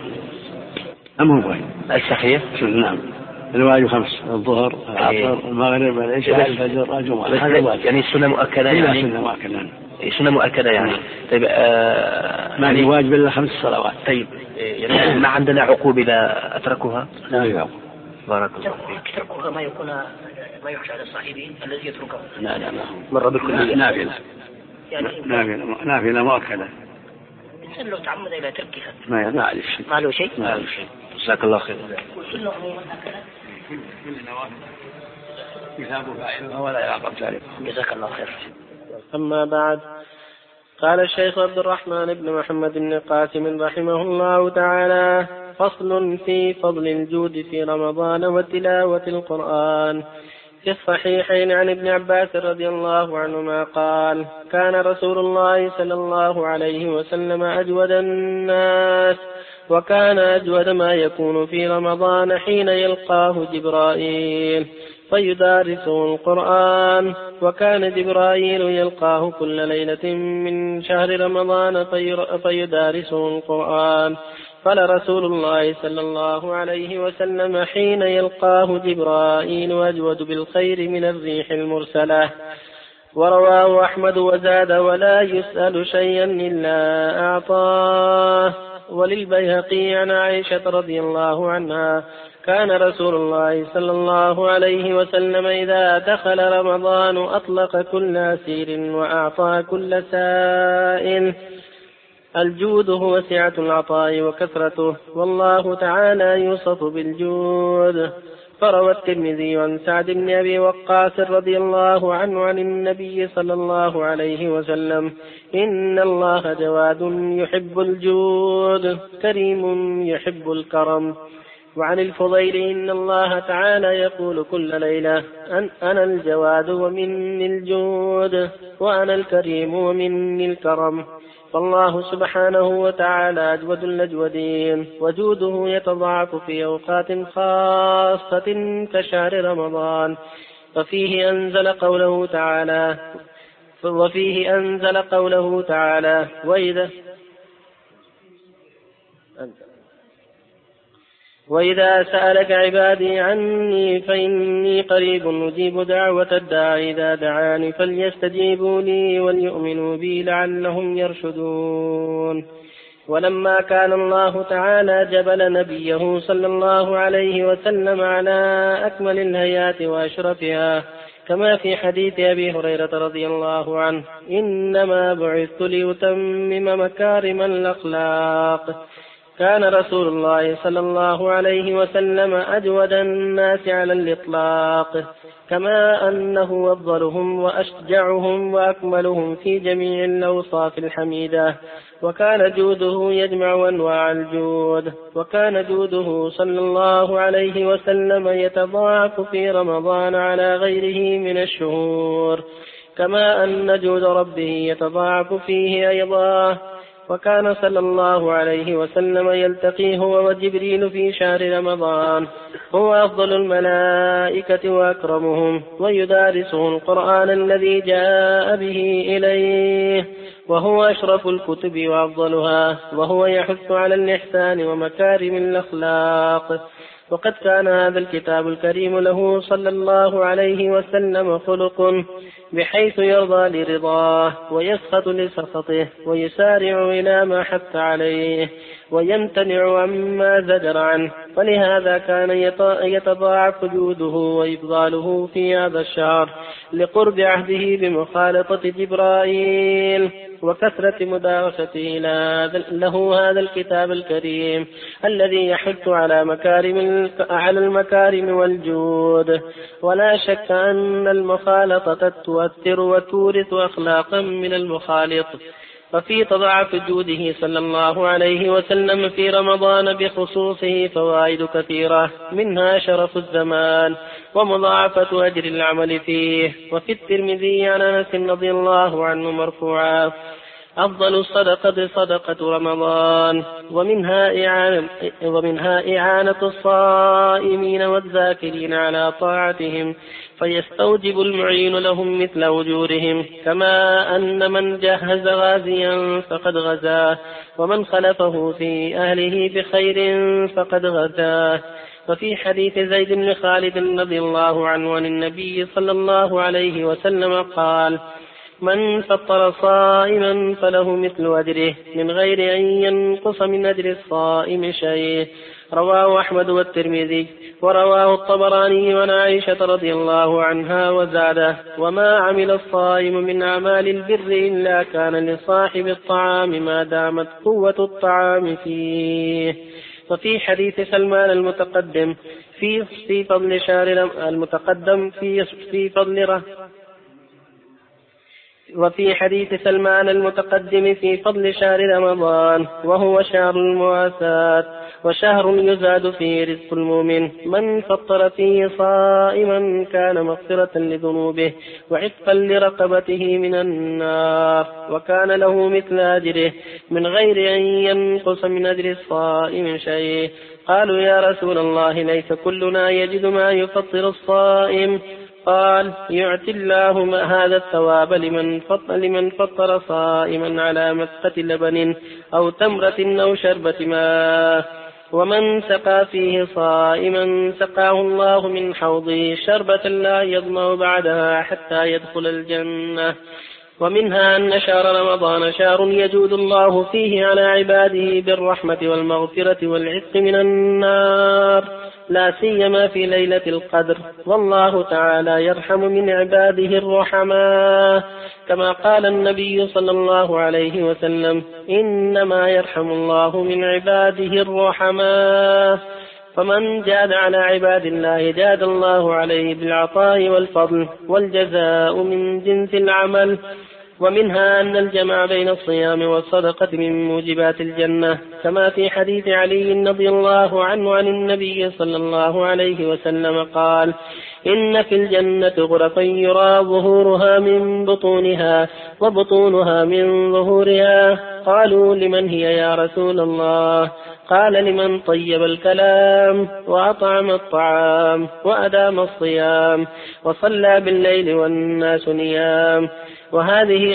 أم هو الصحيح؟ نعم. الواجب 5: الظهر، العصر، المغرب، العشاء، الفجر، الجمعة. يعني السنة مؤكدة يعني. سنة مؤكدة يعني. طيب ما هي واجب إلا 5 صلوات. طيب يعني ما عندنا عقوبة إذا أتركوها؟ لا يعقوب. بارك الله فيك. تركوها ما يخشى على صاحبه الذي يتركه. لا مرة بالكلية. نافلة. يعني نافلة مؤكدة. الإنسان لو تعمد إلى تركها ما عليه شيء. ما له شيء. جزاك الله خير. كله عموما هكذا. كل النوافل كتاب فاعلها ولا يعقب تاريخ. جزاك الله خير. أما بعد، قال الشيخ عبد الرحمن بن محمد بن قاسم رحمه الله تعالى: فصل في فضل الجود في رمضان وتلاوة القرآن. في الصحيحين عن ابن عباس رضي الله عنهما قال: كان رسول الله صلى الله عليه وسلم أجود الناس، وكان أجود ما يكون في رمضان حين يلقاه جبرائيل فيدارسه القرآن، وكان جبرائيل يلقاه كل ليلة من شهر رمضان فيدارسه القرآن، فلرسول الله صلى الله عليه وسلم حين يلقاه جبرائيل أجود بالخير من الريح المرسلة. ورواه أحمد وزاد: ولا يسأل شيئا إلا أعطاه. وللبيهقي عن عائشة رضي الله عنها: كان رسول الله صلى الله عليه وسلم إذا دخل رمضان أطلق كل أسير وأعطى كل سائل. الجود هو سعة العطاء وكثرته، والله تعالى يوصف بالجود. فروى الترمذي عن سعد بن أبي وقاص رضي الله عنه عن النبي صلى الله عليه وسلم: إن الله جواد يحب الجود كريم يحب الكرم. وعن الفضيل: إن الله تعالى يقول كل ليلة: أنا الجواد ومني الجود، وأنا الكريم ومني الكرم. فالله سبحانه وتعالى أجود الأجودين، وجوده يتضاعف في أوقات خاصة كشهر رمضان. وفيه أنزل قوله تعالى: وإذا سألك عبادي عني فإني قريب أجيب دعوة الداعي إذا دعاني فليستجيبوا لي وليؤمنوا بي لعلهم يرشدون. ولما كان الله تعالى جبل نبيه صلى الله عليه وسلم على أكمل الهيات وأشرفها، كما في حديث أبي هريرة رضي الله عنه: إنما بعثت لأتمم مكارم الأخلاق. كان رسول الله صلى الله عليه وسلم أجود الناس على الإطلاق، كما أنه أفضلهم وأشجعهم وأكملهم في جميع الأوصاف الحميدة، وكان جوده يجمع أنواع الجود، وكان جوده صلى الله عليه وسلم يتضاعف في رمضان على غيره من الشهور، كما أن جود ربه يتضاعف فيه أيضا. وكان صلى الله عليه وسلم يلتقي هو وجبريل في شهر رمضان، هو أفضل الملائكة وأكرمهم، ويدارسه القرآن الذي جاء به إليه، وهو أشرف الكتب وأفضلها، وهو يحث على الإحسان ومكارم الأخلاق. وقد كان هذا الكتاب الكريم له صلى الله عليه وسلم خلق، بحيث يرضى لرضاه ويسخط لسخطه، ويسارع إلى ما حث عليه ويمتنع عما زجر عنه، ولهذا كان يتضاعف جوده وإفضاله في هذا الشهر لقرب عهده بمخالطة جبرائيل وكثرة مدارسته له هذا الكتاب الكريم الذي يحث على المكارم والجود. ولا شك أن المخالطة تؤثر وتورث أخلاقا من المخالط. ففي تضاعف جوده صلى الله عليه وسلم في رمضان بخصوصه فوائد كثيرة، منها شرف الزمان ومضاعفة أجر العمل فيه. وفي الترمذي عن أنس رضي الله عنه مرفوعا: أفضل الصدقة صدقة رمضان، ومنها إعانة الصائمين والذاكرين على طاعتهم، فيستوجب المعين لهم مثل أجورهم، كما أن من جهز غازيا فقد غزاه، ومن خلفه في أهله بخير فقد غزاه. وفي حديث زيد بن خالد رضي الله عنه عن النبي صلى الله عليه وسلم قال: من فطر صائما فله مثل أجره من غير أن ينقص من أجر الصائم شيء. رواه أحمد والترمذي، ورواه الطبراني عن عائشة رضي الله عنها وزاده: وما عمل الصائم من أعمال البر إلا كان لصاحب الطعام ما دامت قوة الطعام فيه. وفي حديث سلمان المتقدم في فضل شهر المتقدم في فضل وفي حديث سلمان المتقدم في فضل شهر رمضان: وهو شهر المواساة، وشهر يزاد فيه رزق المؤمن، من فطر فيه صائما كان مغفرة لذنوبه وعتقا لرقبته من النار، وكان له مثل أجره من غير أن ينقص من أجر الصائم شيء. قالوا: يا رسول الله، ليس كلنا يجد ما يفطر الصائم؟ قال: يعطي الله هذا الثواب لمن فطر صائما على مسقة لبن أو تمرة أو شربة ماء، ومن سقى فيه صائما سقاه الله من حوضه شربة لا يظمأ بعدها حتى يدخل الجنة. ومنها أن شهر رمضان شهر يجود الله فيه على عباده بالرحمة والمغفرة والعتق من النار، لا سيما في ليلة القدر، والله تعالى يرحم من عباده الرحماء، كما قال النبي صلى الله عليه وسلم: إنما يرحم الله من عباده الرحماء. فمن جاد على عباد الله جاد الله عليه بالعطاء والفضل، والجزاء من جنس العمل. ومنها أن الجمع بين الصيام والصدقة من موجبات الجنة، كما في حديث علي رضي الله عنه عن النبي صلى الله عليه وسلم قال: إن في الجنة غرفا يرى ظهورها من بطونها وبطونها من ظهورها. قالوا: لمن هي يا رسول الله؟ قال: لمن طيب الكلام وأطعم الطعام وأدام الصيام وصلى بالليل والناس نيام. وهذه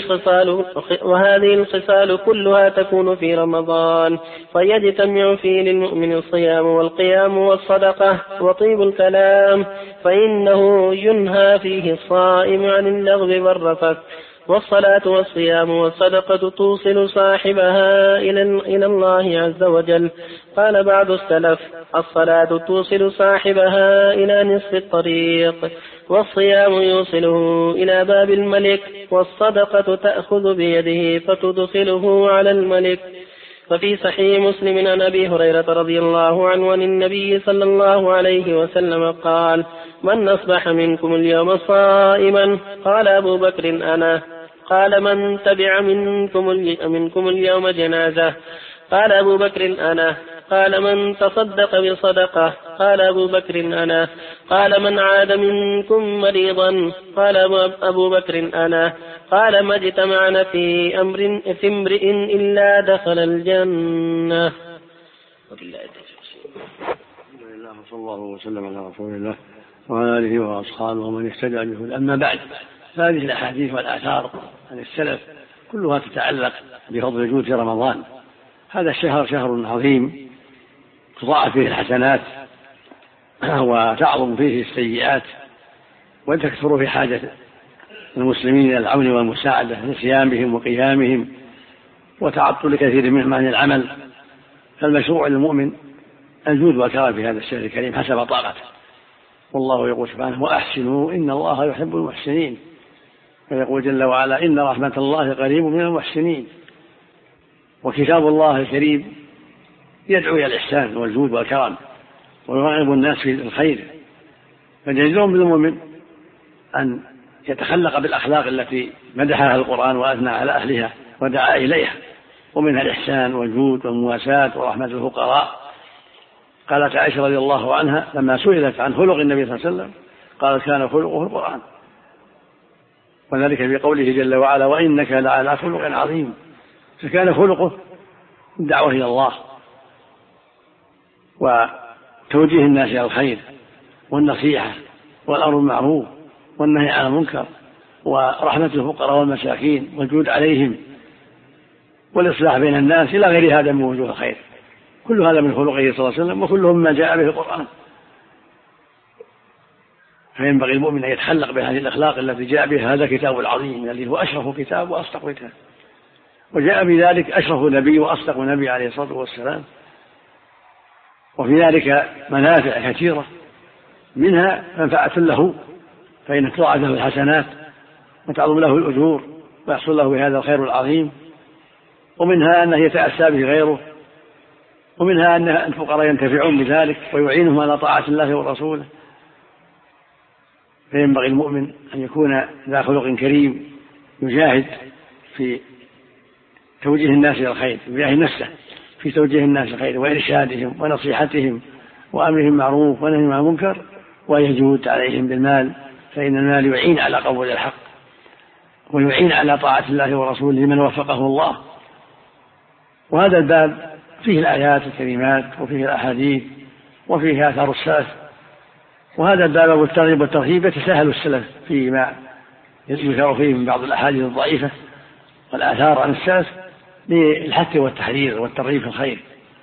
الخصال كلها تكون في رمضان، فيجتمع فيه للمؤمن الصيام والقيام والصدقة وطيب الكلام، فإنه ينهى فيه الصائم عن اللغو والرفث. والصلاة والصيام والصدقة توصل صاحبها إلى الله عز وجل. قال بعض السلف: الصلاة توصل صاحبها إلى نصف الطريق، والصيام يوصله إلى باب الملك، والصدقة تأخذ بيده فتدخله على الملك. ففي صحيح مسلم عن أبي هريرة رضي الله عنه عن النبي صلى الله عليه وسلم قال: من أصبح منكم اليوم صائما؟ قال أبو بكر: أنا. قال: من تبع منكم اليوم جنازة؟ قال أبو بكر: أنا. قال: من تصدق بصدقة؟ قال أبو بكر: أنا. قال: من عاد منكم مريضا؟ قال أبو بكر: أنا. قال: ما اجتمعنا في امرئ إلا دخل الجنة. صلى الله وسلم على رسول الله وعلى آله وأصحابه ومن اهتدى به. أما بعد، هذه الأحاديث والآثار عن السلف كلها تتعلق بفضل جود رمضان. هذا الشهر شهر عظيم تضاعف فيه الحسنات وتعظم فيه السيئات وتكثر في حاجة المسلمين إلى العون والمساعدة في صيامهم وقيامهم وتعطل كثير منهم عن العمل. فالمشروع للمؤمن الجود والكرم في هذا الشهر الكريم حسب طاقته. والله يقول سبحانه: وأحسنوا إن الله يحب المحسنين. ويقول جل وعلا: إن رحمة الله قريب من المحسنين. وكتاب الله الكريم يدعو إلى الإحسان والجود والكرم ويرغب الناس في الخير، فجزاهم بالمؤمن أن يتخلق بالأخلاق التي مدحها القرآن وأثنى على أهلها ودعا إليها، ومنها الإحسان والجود والمواساة ورحمة الفقراء. قالت عائشة رضي الله عنها لما سئلت عن خلق النبي صلى الله عليه وسلم قالت: كان خلقه القرآن. وذلك في قوله جل وعلا: وإنك لعلى خلق عظيم. فكان خلقه الدعوة إلى الله وتوجيه الناس إلى الخير والنصيحة والأمر بالمعروف والنهي عن المنكر ورحمة الفقراء والمساكين والجود عليهم والإصلاح بين الناس إلى غير هذا من وجوه الخير. كل هذا من خلقه صلى الله عليه وسلم وكله مما جاء به القرآن. فينبغي المؤمن أن يتخلق بهذه الأخلاق التي جاء بها هذا الكتاب العظيم الذي هو أشرف كتاب وأصدق كتاب، وجاء بذلك أشرف نبي وأصدق نبي عليه الصلاة والسلام. وفي ذلك منافع كثيرة، منها منفعة له فإن تضاعف له الحسنات وتعظم له الأجور ويحصل له بهذا الخير العظيم، ومنها أنه يتأسى به غيره، ومنها أن الفقراء ينتفعون بذلك ويعينهم على طاعة الله ورسوله. فينبغي المؤمن أن يكون ذا خلق كريم يجاهد في توجيه الناس إلى الخير، يجاهد نفسه في توجيه الناس إلى الخير وإرشادهم ونصيحتهم وأمرهم معروف ونهيهم عن المنكر، ويجود عليهم بالمال، فإن المال يعين على قبول الحق ويعين على طاعة الله ورسوله لمن وفقه الله. وهذا الباب فيه الآيات الكريمات وفيه الأحاديث وفيه آثار السلف، وهذا الباب والترغيب والترهيب يتساهل السلف فيما يذكر فيه من بعض الأحاديث الضعيفة والآثار عن السلف للحث والتحرير والترغيب في الخير.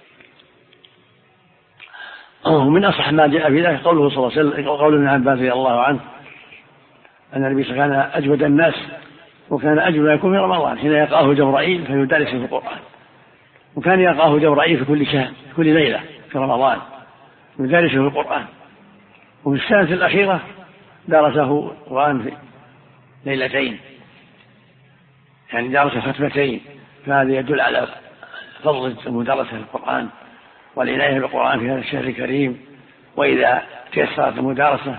ومن أصح ما جاء في ذلك قوله صلى الله عليه وسلم، قول ابن عباس رضي الله عنه أن النبي صلى الله عليه وسلم كان أجود الناس وكان أجود ما يكون في رمضان حين يلقاه جبرائيل فيدرسه في القرآن، وكان يلقاه جبرائيل في كل شهر في كل ليلة في رمضان يدرسه في القرآن. وفي السنة الأخيرة درسه القرآن في ليلتين، يعني درس ختمتين، فهذا يدل على فضل مدرسة القرآن والعناية بالقرآن في هذا الشهر الكريم. وإذا تيسرت المدارسة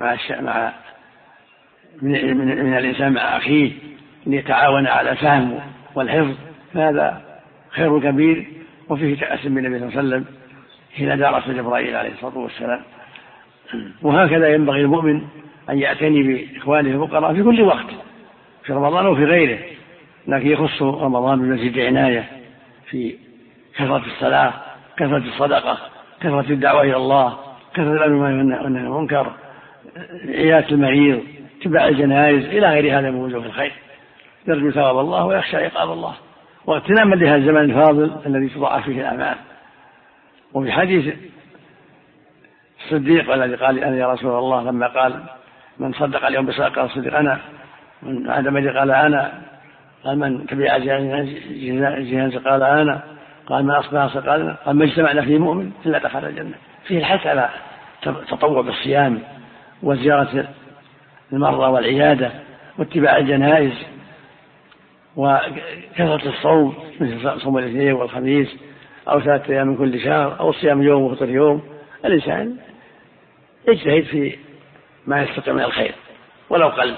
من الإنسان مع أخيه أن يتعاون على الفهم والحفظ، فهذا خير كبير وفيه تأسم بالنبي صلى الله عليه وسلم حين درس جبرائيل عليه الصلاة والسلام. وهكذا ينبغي المؤمن أن يعتني بإخوانه الفقراء في كل وقت في رمضان وفي غيره، لكن يخص رمضان بمزيد عناية في كثرة الصلاة، كثرة الصدقة، كثرة الدعوة إلى الله، كثرة الأمر والنهي عن المنكر، عيادة المريض، اتباع الجنائز إلى غير هذا من وجوه الخير. يرجو ثواب الله ويخشى عقاب الله، واغتناما لهذا الزمن الفاضل الذي تضاعف فيه الأعمال. وفي حديث الصديق الذي قال أنا يا رسول الله لما قال من صدق اليوم بصدقة الصديق أنا، من عندما قال أنا، قال من تبع جهاز قال أنا، قال من أصبح قال أنا، قال ما اجتمعنا فيه مؤمن إلا دخل الجنة. فيه الحث على تطوع بالصيام وزيارة المرضى والعيادة واتباع الجنائز وكثرة الصوم مثل صوم الاثنين والخميس أو 3 أيام من كل شهر أو صيام يوم وفطر يوم. الإنسان يجتهد في ما يستطيع من الخير ولو قل،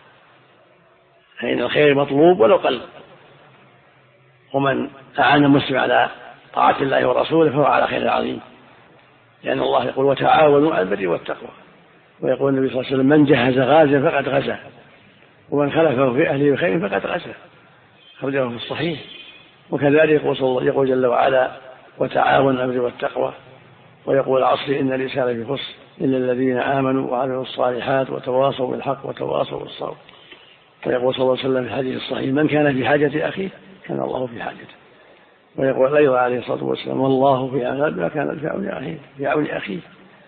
فإن الخير مطلوب ولو قل. ومن أعان المسلم على طاعة الله ورسوله فهو على خير عظيم، لأن الله يقول وتعاونوا على البر والتقوى، ويقول النبي صلى الله عليه وسلم من جهز غازا فقد غزا ومن خلفه في أهله بخير فقد غزا، خرجه في الصحيح. وكذلك يقول جل وعلا وتعاونوا على البر والتقوى، ويقول العصر إن الإنسان في خسر إلا الذين آمنوا وعملوا الصالحات وتواصوا بالحق وتواصوا بالصبر. ويقول صلى الله عليه وسلم في الحديث الصحيح من كان في حاجة أخيه كان الله في حاجته. ويقول أيضا عليه الصلاة والسلام والله في عون ما كان في عون أخيه.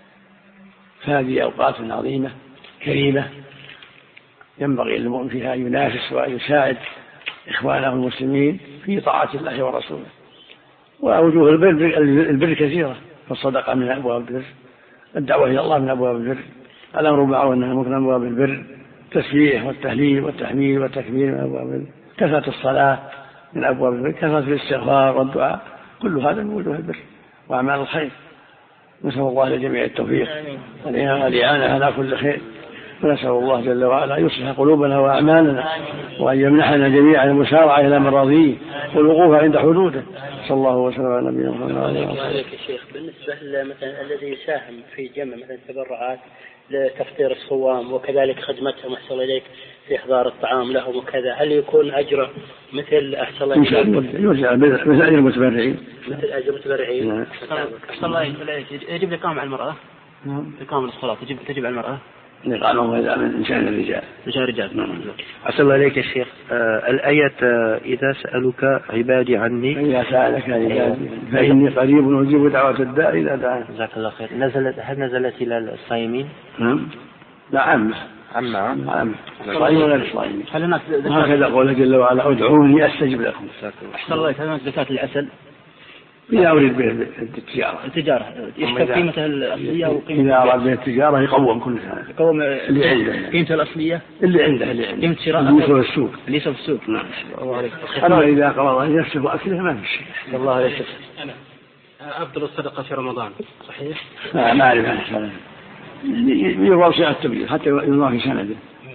فهذه أوقات عظيمة كريمة ينبغي للمؤمن فيها أن ينافس وأن يساعد إخوانه المسلمين في طاعة الله ورسوله. ووجوه البر كثيرة، فالصدقة من أبواب البر، الدعوة إلى الله من أبواب البر، الأمر بالمعروف والنهي عن المنكر من أبواب البر، التسبيح والتهليل والتحميد والتكبير من أبواب البر، كثرة الصلاة من أبواب البر، كثرة الاستغفار والدعاء، كل هذا من وجوه البر وأعمال الخير. نسأل الله لجميع التوفيق والإعانة على كل خير، ونسأل الله جل وعلا يصلح قلوبنا وأعمالنا وأن يمنحنا جميعا المسارعة إلى مراضيه والوقوف عند حدوده. صلى الله وسلم على نبينا محمد وعلى آله وصحبه. شيخ بالنسبة مثلا الذي يساهم في جمع مثلا تبرعات لتفطير الصوام وكذلك خدمتهم أحسن إليك في إحضار الطعام لهم وكذا، هل يكون أجره مثل أحسن إليك مثل أجر المتبرعين؟ مثل أجر المتبرعين. أحسن الله إليك يجب الإقامة على المرأة؟ إقامة الصلاة تجب على المرأة؟ قالوا هذا من شأن الرجال. أحسن الله إليك يا شيخ. الآية إذا سألك عبادي عني إذا سألك عبادي فإني قريب أجيب دعوة الداع إذا دعان. جزاك الله خير. هل نزلت إلى الصائمين؟ لا عامة. الصائمين ولا الصائمين. هكذا قول جل وعلا ادعوني أستجب لكم. أحسن الله إليك. هل زكاة العسل؟ إذا أريد به التجارة يشتري قيمته الأصلية وقيمة. إذا أراد به التجارة يقوم كل سنة. يقوم اللي عنده قيمته الأصلية. اللي عنده قيمة شراء. اللي يسوي السوق. نعم. أما إذا قرض نفسه وأكله ما في شيء. الله عليك. أنا أفضل الصدقة في رمضان صحيح؟ ما أعرف عن السنة. يروى شيء التبليغ حتى يروى في سنده.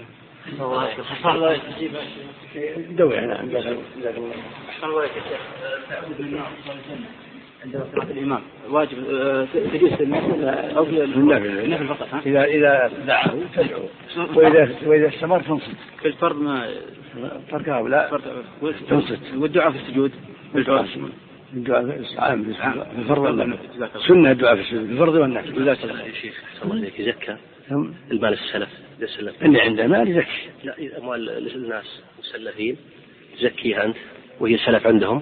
الله يجيب دوي هنا. الله عندما صلاة الإمام واجب تجلس أو في النفل فقط. إذا دعاه تدعو وإذا استمر تنصت. في الفرض ما تركه لا تنصت. والدعاء في السجود الدعاء عام في الفرض والنفل. سنة الدعاء في السجود الفرض والنفل. جزاك الله خير شيخ. الله عليك يزكى المال السلف اللي عنده مال يزكي. لا أموال الناس مسلفين يزكيها أنت وهي سلف عندهم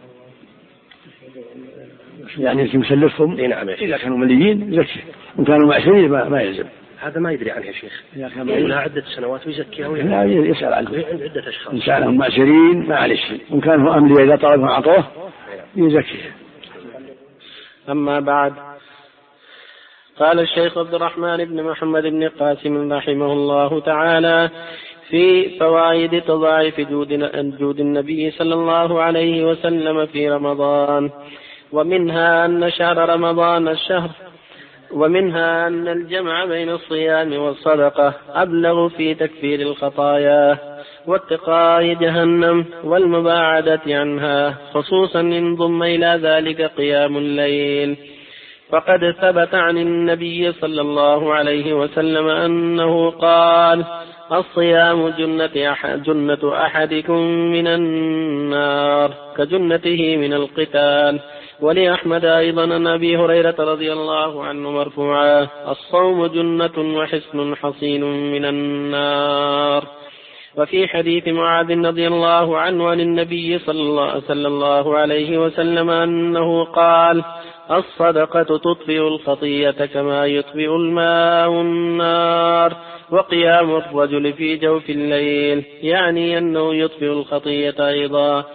يعني يسلفهم. نعم. إذا كانوا مليين يزكي، وإن كانوا معسرين ما يلزم. هذا ما يدري عنه يا شيخ. لها عدة سنوات ويزكيها لا يسأل عنه. عند عدة أشخاص. إن كانوا معسرين ما عليه شيء، وإن كانوا أملي إذا طلبهم أعطوه يزكيها. أما بعد، قال الشيخ عبد الرحمن بن محمد بن قاسم رحمه الله تعالى في فوائد تضاعف جود النبي صلى الله عليه وسلم في رمضان: ومنها أن شهر رمضان الشهر، ومنها أن الجمع بين الصيام والصدقة أبلغ في تكفير الخطايا واتقاء جهنم والمباعدة عنها، خصوصا إن ضم إلى ذلك قيام الليل. فقد ثبت عن النبي صلى الله عليه وسلم أنه قال: الصيام جنة أحدكم من النار كجنته من القتال. ولأحمد أيضا عن أبي هريرة رضي الله عنه مرفوعا: الصوم جنة وحصن حصين من النار. وفي حديث معاذ رضي الله عنه عن النبي صلى الله عليه وسلم أنه قال: الصدقة تطفئ الخطيئة كما يطفئ الماء النار. وقيام الرجل في جوف الليل يعني أنه يطفئ الخطيئة أيضا.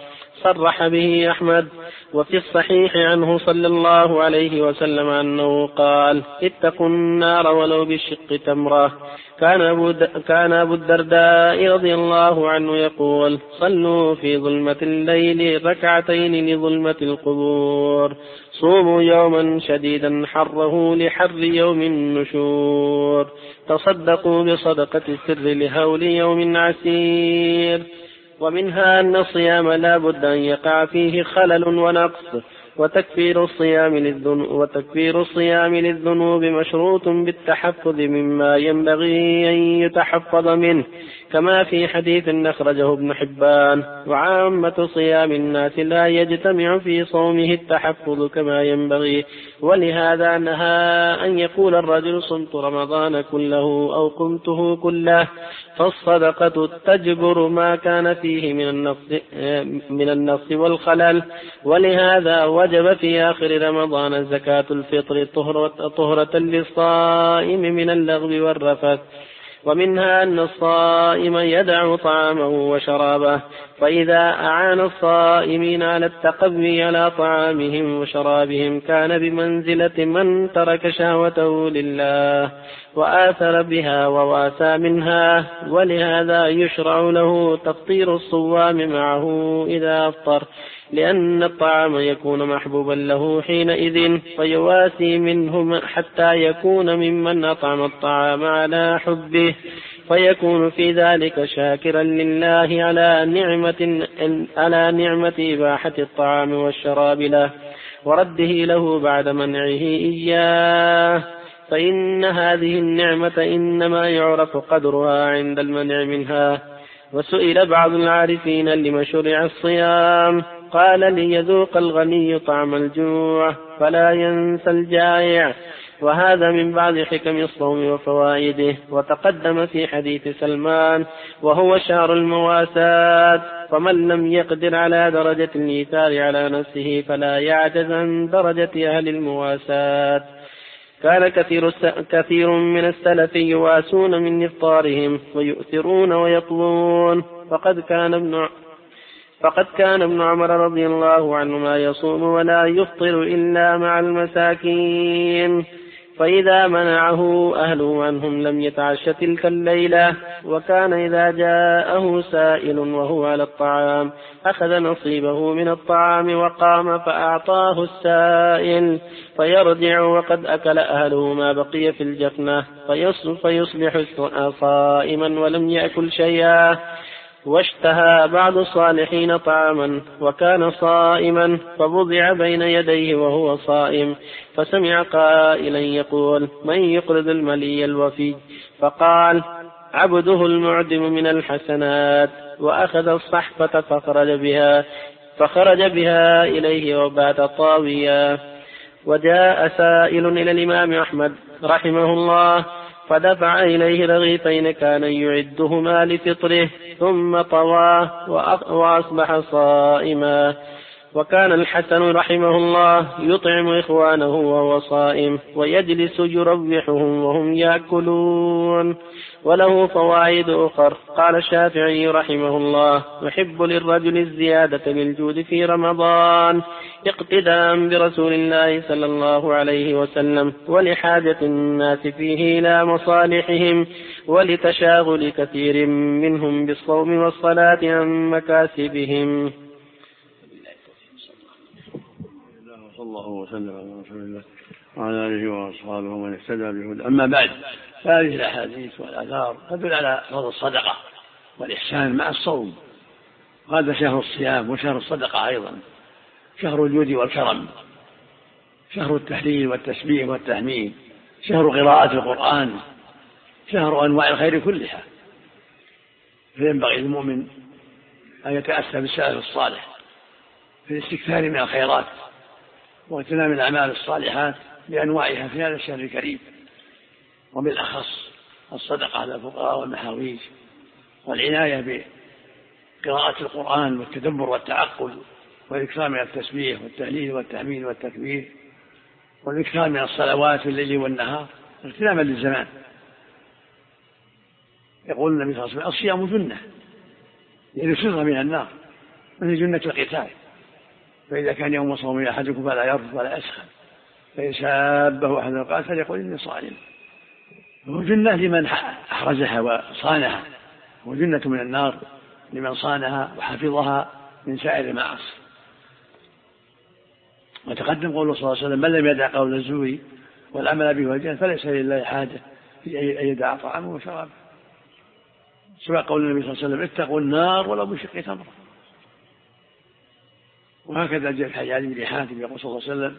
صرح به أحمد. وفي الصحيح عنه صلى الله عليه وسلم أنه قال: اتقوا النار ولو بالشق تمرة. كان أبو الدرداء رضي الله عنه يقول: صلوا في ظلمة الليل ركعتين لظلمة القبور، صوموا يوما شديدا حره لحر يوم النشور، تصدقوا بصدقة السر لهول يوم عسير. ومنها أن الصيام لا بد أن يقع فيه خلل ونقص، وتكفير الصيام للذنوب مشروط بالتحفظ مما ينبغي أن يتحفظ منه، كما في حديث أخرجه ابن حبان: وعامة صيام الناس لا يجتمع في صومه التحفظ كما ينبغي، ولهذا نهى أن يقول الرجل: صمت رمضان كله أو قمته كله، فالصدقة تجبر ما كان فيه من النقص والخلل. ولهذا وجب في آخر رمضان زكاة الفطر طهرة للصائم من اللغو والرفث. ومنها أن الصائم يدع طعامه وشرابه، فإذا أعان الصائمين على التقوي على طعامهم وشرابهم كان بمنزلة من ترك شهوته لله وآثر بها وواسى منها. ولهذا يشرع له تفطير الصوام معه إذا أفطر، لأن الطعام يكون محبوبا له حينئذ، فيواسي منهم حتى يكون ممن أطعم الطعام على حبه، فيكون في ذلك شاكرا لله على نعمة إباحة الطعام والشراب له ورده له بعد منعه إياه، فإن هذه النعمة إنما يعرف قدرها عند المنع منها. وسئل بعض العارفين لما شرع الصيام، قال: ليذوق الغني طعم الجوع فلا ينسى الجائع. وهذا من بعض حكم الصوم وفوائده. وتقدم في حديث سلمان: وهو شهر المواساة، فمن لم يقدر على درجة الإيثار على نفسه فلا يعجز عن درجة أهل المواساة. كان كثير من السلف يواسون من إفطارهم ويؤثرون ويطلون، فقد كان ابن عمر رضي الله عنهما يصوم ولا يفطر إلا مع المساكين، فإذا منعه أهله عنهم لم يتعش تلك الليلة. وكان إذا جاءه سائل وهو على الطعام أخذ نصيبه من الطعام وقام فأعطاه السائل، فيرجع وقد أكل أهله ما بقي في الجفنة، فيصبح صائما ولم يأكل شيئا. واشتهى بعض الصالحين طعاما وكان صائما، فوضع بين يديه وهو صائم، فسمع قائلا يقول: من يقرض الملي الوفي؟ فقال: عبده المعدم من الحسنات. وأخذ الصحفة فخرج بها إليه وبات طاويا. وجاء سائل إلى الإمام أحمد رحمه الله، فدفع إليه رغيفين كان يعدهما لفطره، ثم طواه وأصبح صائما. وكان الحسن رحمه الله يطعم إخوانه وهو صائم، ويجلس يروحهم وهم يأكلون. وله فوائد أخر. قال الشافعي رحمه الله: يحب للرجل الزيادة بالجود في رمضان اقتداء برسول الله صلى الله عليه وسلم، ولحاجة الناس فيه إلى مصالحهم، ولتشاغل كثير منهم بالصوم والصلاة عن مكاسبهم. صلى الله وسلم على رسول الله وعلى آله وأصحابه ومن اهتدى بهداه. أما بعد، فهذه الأحاديث والآثار تدل على فضل الصدقة والإحسان مع الصوم. هذا شهر الصيام وشهر الصدقة أيضا، شهر الجود والكرم، شهر التهليل والتسبيح والتحميد، شهر قراءة القرآن، شهر أنواع الخير كلها. فينبغي للمؤمن أن يتأسى بالسلف الصالح في الاستكثار من الخيرات واغتنام الأعمال الصالحات بأنواعها في هذا الشهر الكريم، وبالأخص الصدقة على الفقراء والمحاويج، والعناية بقراءة القرآن والتدبر والتعقل، والإكثار من التسبيح والتهليل والتحميد والتكبير، والإكثار من الصلوات في الليل والنهار اغتناما للزمان. يقول النبي صلى الله عليه وسلم: الصيام جنة، يعني سر من النار، من جنة القتال. فإذا كان يوم صوم أحدكم فلا يرفث ولا يسخن، فإن سابه أحد القاتل فليقل إني صائم. وهو جنة لمن أحرزها وصانها، وجنة من النار لمن صانها وحفظها من سائر المعاصي. وتقدم قوله صلى الله عليه وسلم: من لم يدع قول الزور والعمل به والجهل فليس لله حاجة في أن يدع طعامه وشرابه. سواء قول النبي صلى الله عليه وسلم: اتقوا النار ولو بشق تمرة. وهكذا جاء في حديث بن حاتم يقول صلى الله عليه وسلم: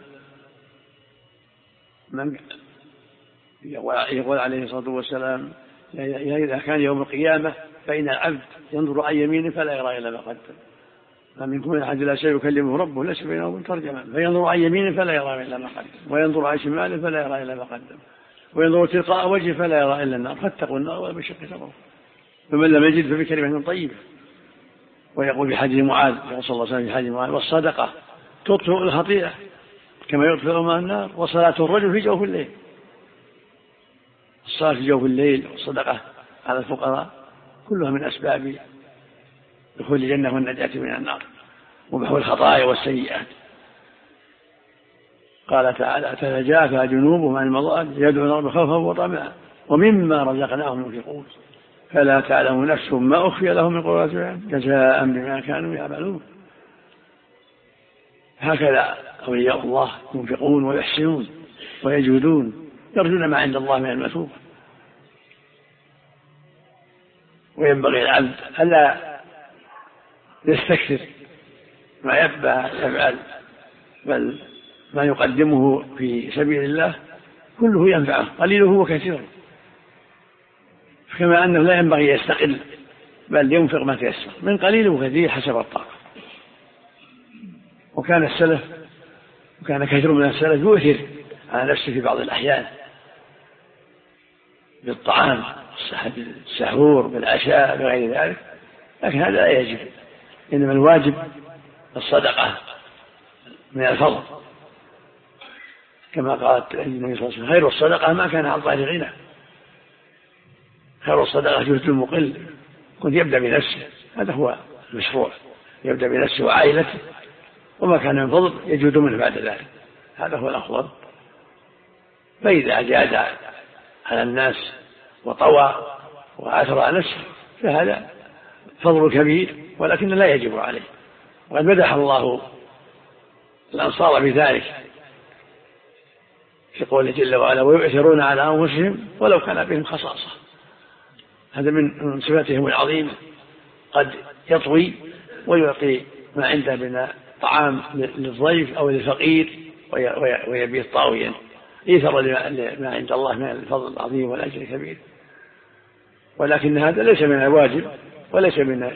من يقول عليه الصلاة والسلام: إذا كان يوم القيامة فإن العبد ينظر عن يمينه فلا يرى إلا ما قدم، فمنكم من أحد لا سيكلمه ربه ليس بينه وبين ترجمان، فينظر عن يمينه فلا يرى إلا ما قدم، وينظر عن شماله فلا يرى إلا ما قدم، وينظر تلقاء وجهه فلا يرى إلا النار، فاتقوا النار ولو بشق تمرة. فمن لم يجد فبكلمة طيبة. ويقول في حديث معاذ صلى الله عليه وسلم في حديث معاذ: والصدقة تطفئ الخطيئة كما يطفئ الماء النار، وصلاة الرجل في جوف الليل. الصلاة في جوف الليل والصدقة على الفقراء كلها من أسباب دخول الجنة والنجاة من النار ومحو الخطايا والسيئات. قال تعالى: تتجافى جنوبهم عن المضاجع يدعون ربهم خوفا وطمعا ومما رزقناهم ينفقون فلا تعلم نفس ما أخفي لهم من قرة أعين جزاء بما كانوا يعملون. هكذا أولياء الله ينفقون ويحسنون ويجودون، يرجون ما عند الله من المثوبة. وينبغي العبد ألا يستكثر ما يفعل، بل ما يقدمه في سبيل الله كله ينفعه قليله وكثيره، كما أنه لا ينبغي يستقل بل ينفق ما تيسر من قليل وكثير حسب الطاقة. وكان كثير من السلف يؤثر على نفسه في بعض الأحيان بالطعام، بالسحور، بالعشاء، بغير ذلك، لكن هذا لا يجب. إنما الواجب الصدقة من الفضل، كما قالت النبي صلى الله عليه وسلم: خير الصدقة ما كان عن ظاهر غنى. خير الصدقة جهد المقل. كنت يبدأ بنفسه، هذا هو المشروع، يبدأ بنفسه وعائلته، وما كان من فضل يجود منه بعد ذلك، هذا هو الأفضل. فإذا جاد على الناس وطوى وآثر على نفسه فهذا فضل كبير، ولكن لا يجب عليه. وقد مدح الله الأنصار بذلك في قوله جل وعلا: ويؤثرون على أنفسهم ولو كان بهم خصاصة. هذا من صفاتهم العظيمة، قد يطوي ويعطي ما عنده من طعام للضيف أو للفقير ويبيت طاويا إيثر لما عند الله من الفضل العظيم والأجر الكبير. ولكن هذا ليس من الواجب وليس من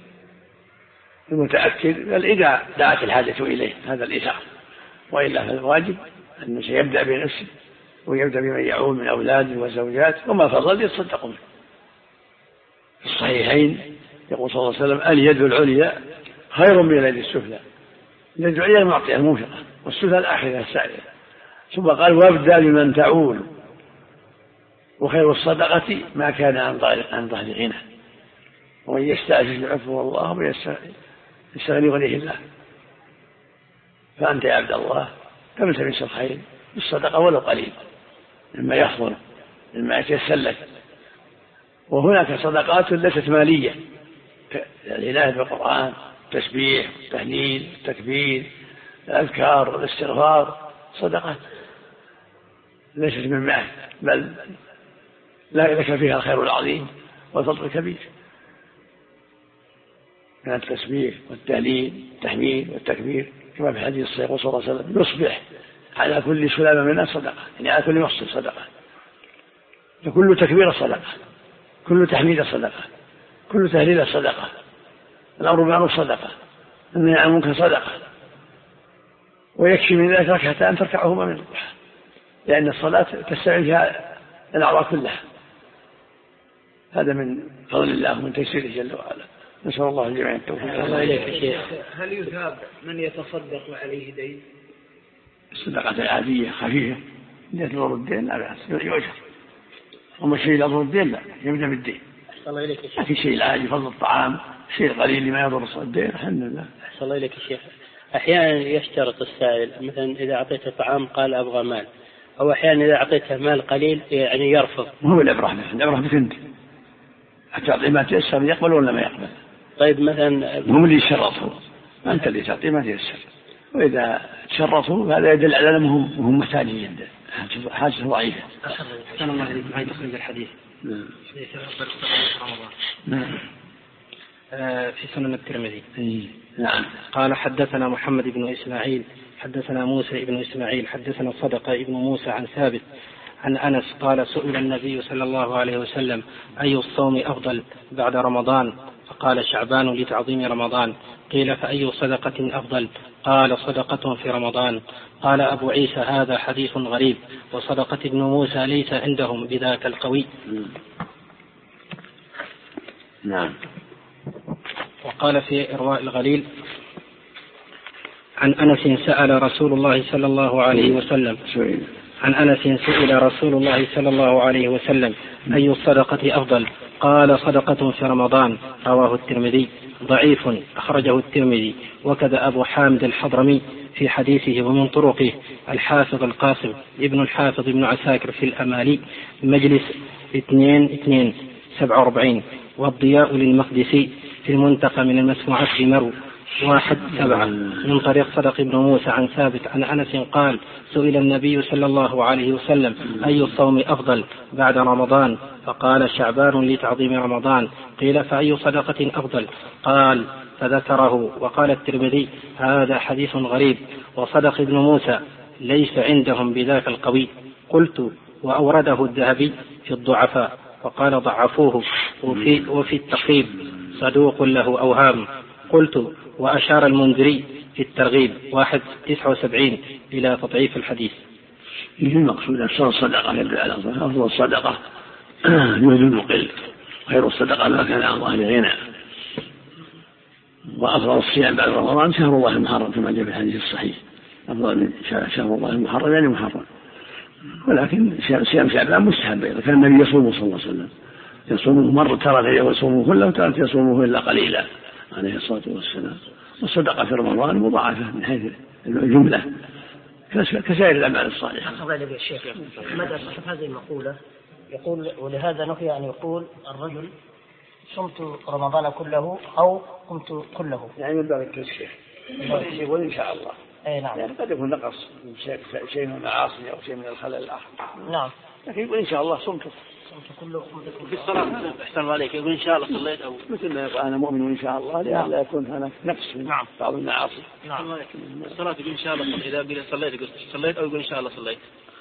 المتأكد، بل إذا دعت الحاجة إليه هذا الإيثار، وإلا فالواجب أنه سيبدأ بنفسه ويبدأ بمن يعول من أولاده وزوجات، وما فضل يتصدق منه. في الصحيحين يقول صلى الله عليه وسلم: اليد العليا خير من اليد السفلى. اليد العليا المعطية المنفقة، والسفلى الآخرة السائلة. ثم قال: وابدأ بمن تعول، وخير الصدقة ما كان عن ظهر غنى، ومن يستعجل العفو والله ويستغني غنيه الله. فأنت يا عبد الله تلتمس الخير بالصدقة ولو قليل مما يحصل مما يتيسر لك. وهناك صدقات ليست مالية، العناية بالقرآن، التسبيح، التهليل، التكبير، الأذكار، الاستغفار، صدقات ليست من مال، بل لا لك فيها الخير العظيم والفضل الكبير، من التسبيح والتهليل والتحميد والتكبير، كما في الحديث الصحيح صلى الله عليه وسلم: يصبح على كل سلامة منها صدقة، يعني على كل مفصل صدقة، فكل تكبير صدقة، كل تحميد صدقة، كل تهليل صدقة، الأمر بالمعروف صدقة، النهي عن المنكر صدقة. ويكفي من ذلك ركعتان تركعهما من الضحى، لأن الصلاة تستوعب فيها الأعضاء كلها. هذا من فضل الله ومن تيسيره جل وعلا. نسأل الله الجميع التوفيق. الله إليك شيخ، هل يثاب من يتصدق وعليه دين؟ الصدقة العادية خفيفة إذا تضر الدين لا بأس يؤجر، أما الشيء لا يضر الدين لا يبدأ بالدين. الله إليك شيخ. لكن شيء العادي فضل الطعام شيء قليل لما يضر الصدين الحمد لله. أحسن الله إليك يا شيخ. أحيانا يشترط السائل مثلا إذا أعطيته طعام قال أبغى مال، أو أحيانا إذا أعطيته مال قليل يعني يرفض. هو العبرة بك أنت تعطي ما تيسر يقبل ولا ما يقبل. طيب مثلا هم اللي يشرطوا، أنت اللي تعطي ما تيسر، وإذا تشرطوا هذا يدل على أنهم محتاجين جدا، حاجة ضعيفة. أحسن الله إليك معي تخريج الحديث. نعم. في سنن الترمذي. نعم. قال حدثنا محمد بن إسماعيل حدثنا موسى بن إسماعيل حدثنا صدقة ابن موسى عن ثابت عن أنس قال سئل النبي صلى الله عليه وسلم أي الصوم أفضل بعد رمضان؟ فقال شعبان لتعظيم رمضان. قيل فأي صدقة أفضل؟ قال صدقة في رمضان. قال أبو عيسى هذا حديث غريب، وصدقة ابن موسى ليس عندهم بذاك القوي. نعم. وقال في إرواء الغليل عن أنس سأل رسول الله صلى الله عليه وسلم عن أنس سئل رسول الله صلى الله عليه وسلم أي الصدقة أفضل؟ قال صدقة في رمضان. رواه الترمذي. ضعيف أخرجه الترمذي، وكذا أبو حامد الحضرمي في حديثه ومن طرقه الحافظ القاسم ابن الحافظ ابن عساكر في الأمالي مجلس 2-2-47، والضياء للمقدسي في المنتقى من المسموعات بمرو 1-7 من طريق صدق ابن موسى عن ثابت عن أنس قال سئل النبي صلى الله عليه وسلم أي الصوم أفضل بعد رمضان؟ فقال شعبان لتعظيم رمضان. قيل فأي صدقة أفضل؟ قال فذكره. وقال الترمذي هذا حديث غريب، وصدق ابن موسى ليس عندهم بذاك القوي. قلت وأورده الذهبي في الضعفاء وقال ضعفوه، وفي التقريب صدوق له أوهام. قلت وأشار المنذري في الترغيب 1-79 إلى تضعيف الحديث. المقصود أفضل الصدقة يدل على أفضل الصدقة يوجد المقل، خير الصدقة ما كان عن ظهر غنى، وأفضل الصيام بعد رمضان شهر الله المحرم كما جاء في الحديث الصحيح، أفضل من شهر الله المحرم يعني محرم. ولكن صيام شعبان مستحب، إذا كان النبي يصوم صلى الله عليه وسلم يصومه مرة ترى يصومه كله وترى يصومه إلا قليلا عليه الصلاة والسلام. والصدقة في رمضان مضاعفة من حيث الجملة كسائر الأعمال الصالحة. أفضل يا شيخ ماذا صحيح هذه المقولة؟ يقول ولهذا نهي أن يقول الرجل صمت رمضان كله أو قمت كله، يعني من باب التسخير يقول إن شاء الله. أي نعم. يعني قد يكون نقص شيء من المعاصي أو شيء من الخلل الآخر. نعم. لكن يقول إن شاء الله صمت كله. في الصلاة أحسن عليك يقول إن شاء الله صليت، أو مثل ما يقول أنا مؤمن إن شاء الله لئلا يكون هناك نقص من بعض المعاصي. نعم. الصلاة يقول إن شاء الله، إذا قيل صليت يقول صليت، أو يقول إن شاء الله صليت.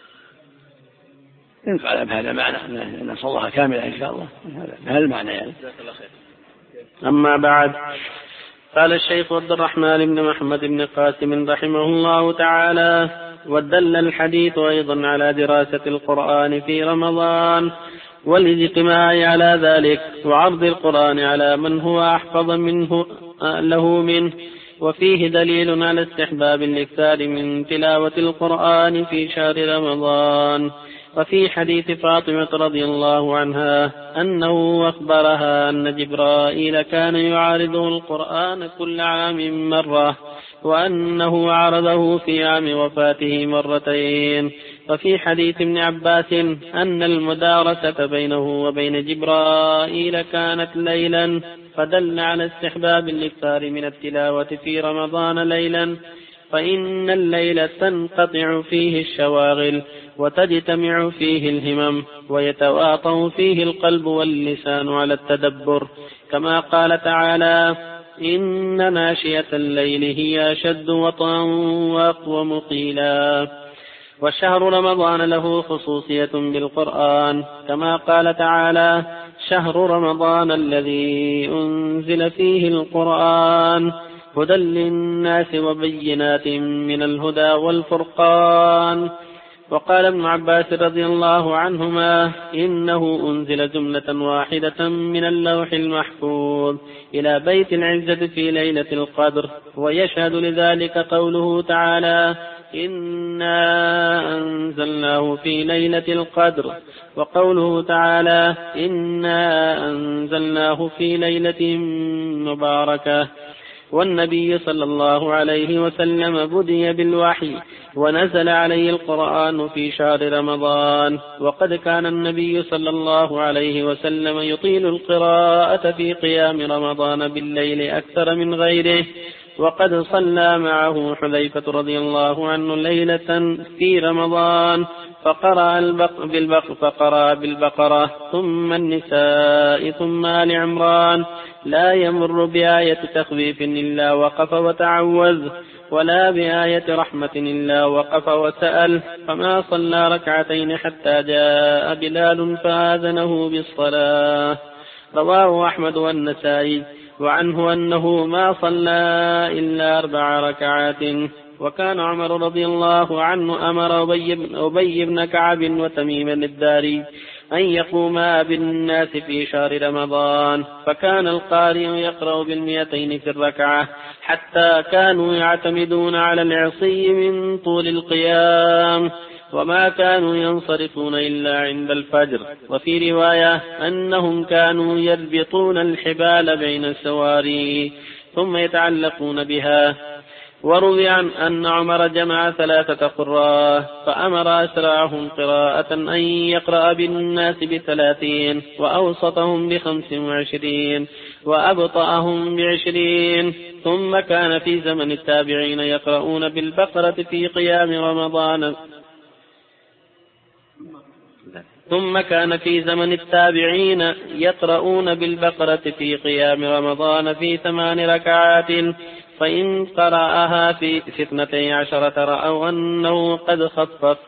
إن قال بهذا معنى أن صلاها كاملة إن شاء الله بهذا المعنى يعني. أما بعد، قال الشيخ عبد الرحمن بن محمد بن قاسم رحمه الله تعالى: ودل الحديث أيضا على دراسة القرآن في رمضان والاجتماع على ذلك وعرض القرآن على من هو أحفظ له منه، وفيه دليل على استحباب الإكثار من تلاوة القرآن في شهر رمضان. وفي حديث فاطمة رضي الله عنها أنه أخبرها أن جبرائيل كان يعارضه القرآن كل عام مرة، وأنه عرضه في عام وفاته مرتين. وفي حديث ابن عباس أن المدارسة بينه وبين جبرائيل كانت ليلا، فدل على استحباب الإكثار من التلاوة في رمضان ليلا، فإن الليل تنقطع فيه الشواغل وتجتمع فيه الهمم ويتواطأ فيه القلب واللسان على التدبر، كما قال تعالى: إن ناشئة الليل هي أشد وطئا وأقوم قيلا. وشهر رمضان له خصوصية بالقرآن، كما قال تعالى: شهر رمضان الذي أنزل فيه القرآن هدى للناس وبينات من الهدى والفرقان. وقال ابن عباس رضي الله عنهما: إنه أنزل جملة واحدة من اللوح المحفوظ إلى بيت العزة في ليلة القدر. ويشهد لذلك قوله تعالى: إنا أنزلنا أنزلناه في ليلة القدر. وقوله تعالى إنا أنزلناه في ليلة مباركة. والنبي صلى الله عليه وسلم بدي بالوحي ونزل عليه القرآن في شهر رمضان. وقد كان النبي صلى الله عليه وسلم يطيل القراءة في قيام رمضان بالليل أكثر من غيره. وقد صلى معه حذيفة رضي الله عنه ليلة في رمضان فقرأ بالبقرة ثم النساء ثم آل عمران لا يمر بآية تخفيف إلا وقف وتعوذ ولا بآية رحمة إلا وقف وسأل. فما صلى ركعتين حتى جاء بلال فآذنه بالصلاة. رواه أحمد والنسائي. وعنه أنه ما صلى إلا 4 ركعات. وكان عمر رضي الله عنه أمر أبي بن كعب وتميم الداري أن يقوما بالناس في شهر رمضان فكان القارئ يقرأ 200 في الركعة حتى كانوا يعتمدون على العصي من طول القيام وما كانوا ينصرفون إلا عند الفجر. وفي رواية أنهم كانوا يربطون الحبال بين السواري ثم يتعلقون بها. وروي عن أن عمر جمع 3 قراء فأمر أسرعهم قراءة أن يقرأ بالناس 30 وأوسطهم 25 وأبطأهم 20. ثم كان في زمن التابعين يقرؤون بالبقرة في قيام رمضان في 8 ركعات فإن قرأها في 12 رأوا أنه قد خفف.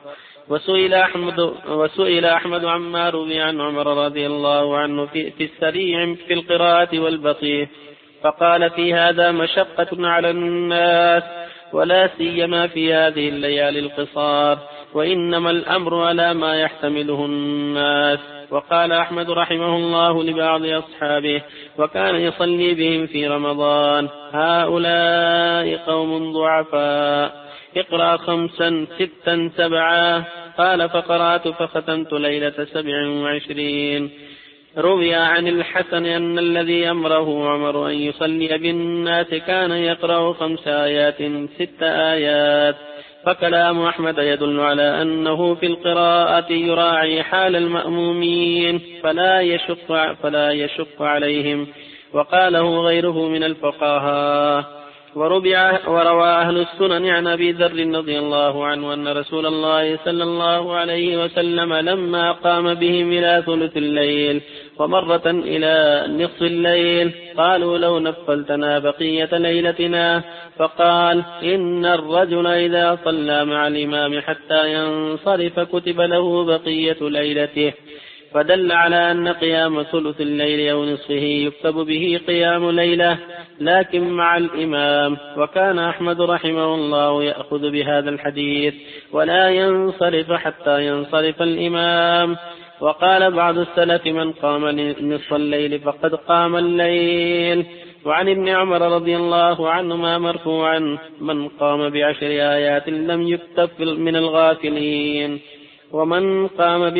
وسئل أحمد عما روي عن عمر رضي الله عنه في السريع في القراءة والبطيء فقال في هذا مشقة على الناس ولا سيما في هذه الليالي القصار وإنما الأمر على ما يحتمله الناس. وقال أحمد رحمه الله لبعض أصحابه وكان يصلي بهم في رمضان هؤلاء قوم ضعفاء اقرأ 5 6 7. قال فقرأت فختمت ليلة 27. روي عن الحسن أن الذي أمره عمر أن يصلي بالناس كان يقرأ 5 آيات 6 آيات. فكلام أحمد يدل على أنه في القراءة يراعي حال المأمومين فلا يشق عليهم. وقاله غيره من الفقهاء. وروى أهل السنن عن أبي ذر رضي الله عنه أن رسول الله صلى الله عليه وسلم لما قام بهم إلى ثلث الليل ومرة إلى نصف الليل قالوا لو نفلتنا بقية ليلتنا. فقال إن الرجل إذا صلى مع الإمام حتى ينصرف كتب له بقية ليلته. فدل على أن قيام ثلث الليل أو نصفه يكتب به قيام ليلة لكن مع الإمام. وكان أحمد رحمه الله يأخذ بهذا الحديث ولا ينصرف حتى ينصرف الإمام. وقال بعض السلف من قام نصف الليل فقد قام الليل. وعن ابن عمر رضي الله عنهما مرفوعا من قام ب10 آيات لم يكتب من الغافلين. ومن قام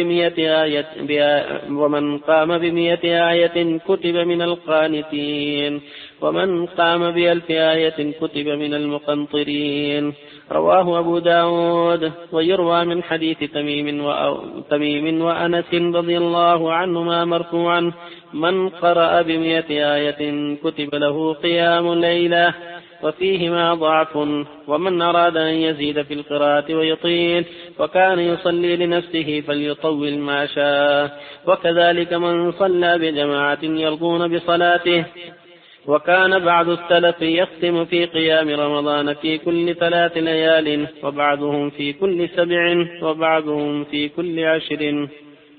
ب100 آية كتب من القانتين. ومن قام ب1000 آية كتب من المقنطرين. رواه أبو داود. ويروى من حديث تميم وأنس رضي الله عنهما مرفوعا من قرأ ب100 آية كتب له قيام ليلة. وفيهما ضعف. ومن أراد أن يزيد في القراءة ويطيل وكان يصلي لنفسه فليطول ما شاء. وكذلك من صلى بجماعة يرضون بصلاته. وكان بعض السلف يختم في قيام رمضان في كل 3 ليال وبعضهم في كل 7 وبعضهم في كل 10.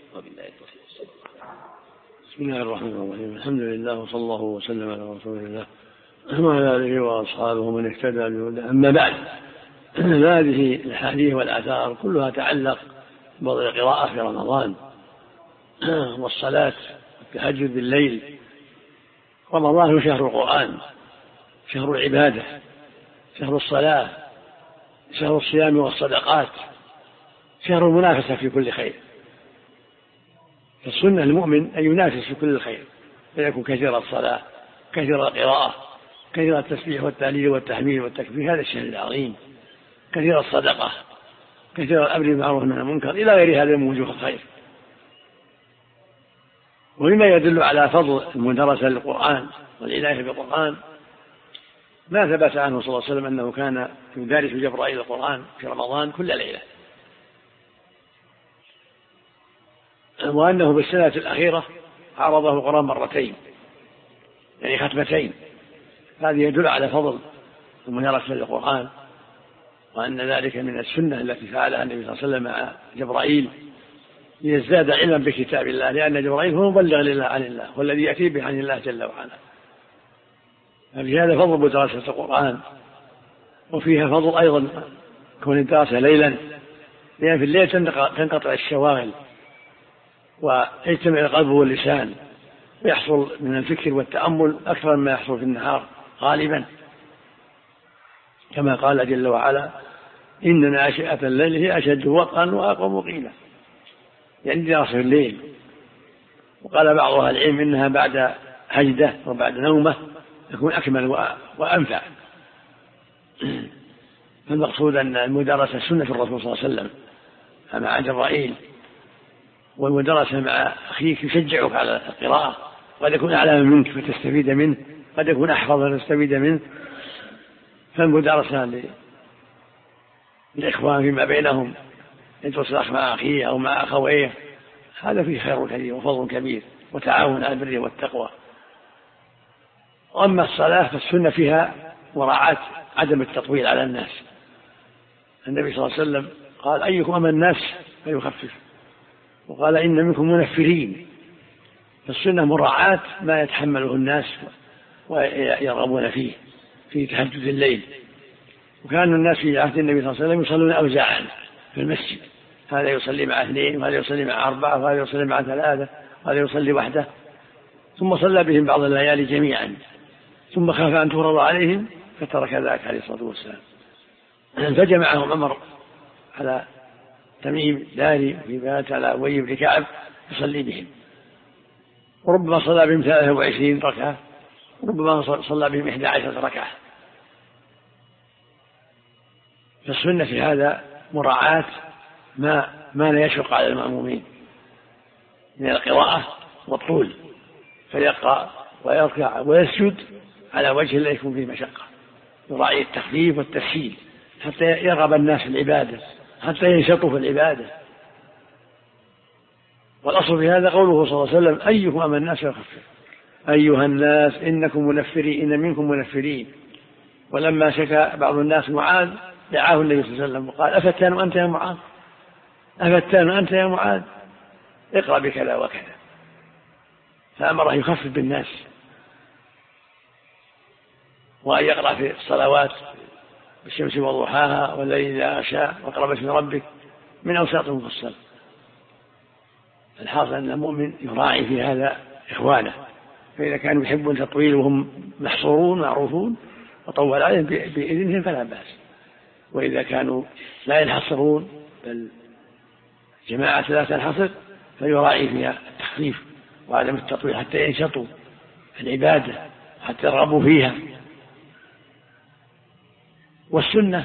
بسم الله الرحمن الرحيم. الحمد لله وصلى الله وسلم على رسول الله وعلى آله وأصحابه من اهتدى بهداه. أما بعد هذه الأحاديث والآثار كلها تعلق بفضل القراءة في رمضان والصلاة والتهجد بالليل. رمضان هو شهر القرآن، شهر العبادة، شهر الصلاة، شهر الصيام والصدقات، شهر المنافسة في كل خير، فالسنة المؤمن أن ينافس في كل الخير، فيكون كثير الصلاة، كثير القراءة، كثير التسبيح والتهليل والتحميد والتكبير، هذا الشهر العظيم، كثير الصدقة، كثير الأمر بالمعروف والنهي عن المنكر، إلى غير هذا من وجوه الخير. ومما يدل على فضل المدرسة للقرآن والعناية بالقرآن ما ثبت عنه صلى الله عليه وسلم أنه كان يدارس جبرائيل القرآن في رمضان كل ليلة، وأنه بالسنة الأخيرة عرضه القرآن مرتين، يعني ختمتين. هذا يدل على فضل المدرسة للقرآن، وأن ذلك من السنة التي فعلها النبي صلى الله عليه وسلم مع جبرائيل ليزداد علما بكتاب الله، لأن جبرائيل هو مبلغ لله عن الله والذي يأتي به عن الله جل وعلا. ففي هذا فضل مدرسة القرآن، وفيها فضل أيضا كون الدراسة ليلا، لأن في الليل تنقطع الشواغل ويجتمع القلب واللسان، ويحصل من الفكر والتأمل أكثر مما يحصل في النهار غالبا، كما قال جل وعلا: إن ناشئة الليل هي أشد وطئا وأقوم قيلا، يعني دراسة الليل. وقال بعض أهل العلم إنها بعد هجدة وبعد نومة تكون أكمل وأنفع. فالمقصود أن المدرسة سنة الرسول صلى الله عليه وسلم مع جبرائيل، والمدرسة مع أخيك يشجعك على القراءة، قد يكون أعلم منك فتستفيد منه، قد يكون أحفظ فتستفيد منه. فالمدرسة للإخوان فيما بينهم، يدرس الأخ مع أخيه أو مع أخويه، هذا فيه خير كثير وفضل كبير وتعاون على البر والتقوى. وأما الصلاة فالسنة فيها مراعاة عدم التطويل على الناس. النبي صلى الله عليه وسلم قال: أيكم أما الناس فيخفف، وقال: إن منكم منفرين. فالسنة مراعاة ما يتحمله الناس ويرغبون فيه في تهجد الليل. وكان الناس في عهد النبي صلى الله عليه وسلم يصلون أوزاعا في المسجد، هذا يصلي مع 2، وهذا يصلي مع 4، وهذا يصلي مع 3، وهذا يصلي وحده. ثم صلى بهم بعض الليالي جميعا، ثم خاف أن تفرض عليهم فترك ذلك عليه الصلاة والسلام. فجمعهم عمر على تميم داري في بات على أبي بن كعب يصلي بهم، وربما صلى بهم 23 ركعة، وربما صلى بهم 11 ركعة. فالسنة في هذا مراعاة ما لا يشق على المأمومين من القراءة والطول، فيقرأ ويركع ويسجد على وجه لا يكون فيه مشقة، يراعي التخفيف والتسهيل حتى يرغب الناس في العبادة، حتى ينشطوا في العبادة. والأصل في هذا قوله صلى الله عليه وسلم: أيكم أما الناس يخفف، أيها الناس إنكم منفرين، إن منكم منفرين. ولما شكى بعض الناس معاذ دعاه النبي صلى الله عليه وسلم وقال: أفتان أنت يا معاذ، أفتان أنت يا معاذ، اقرأ بكذا وكذا. فأمره يخفف بالناس، وأن يقرأ في الصلوات بالشمس وضحاها والليل إذا غشى واقرأ باسم ربك من أوساط المفصل. الحاصل أن المؤمن يراعي في هذا إخوانه، فإذا كانوا يحبون تطويل وهم محصورون معروفون وطول عليهم بإذنهم فلا بأس، وإذا كانوا لا ينحصرون بل جماعة لا تنحصر فيراعي فيها التخفيف وعدم التطويل حتى ينشطوا العبادة حتى يرغبوا فيها. والسنة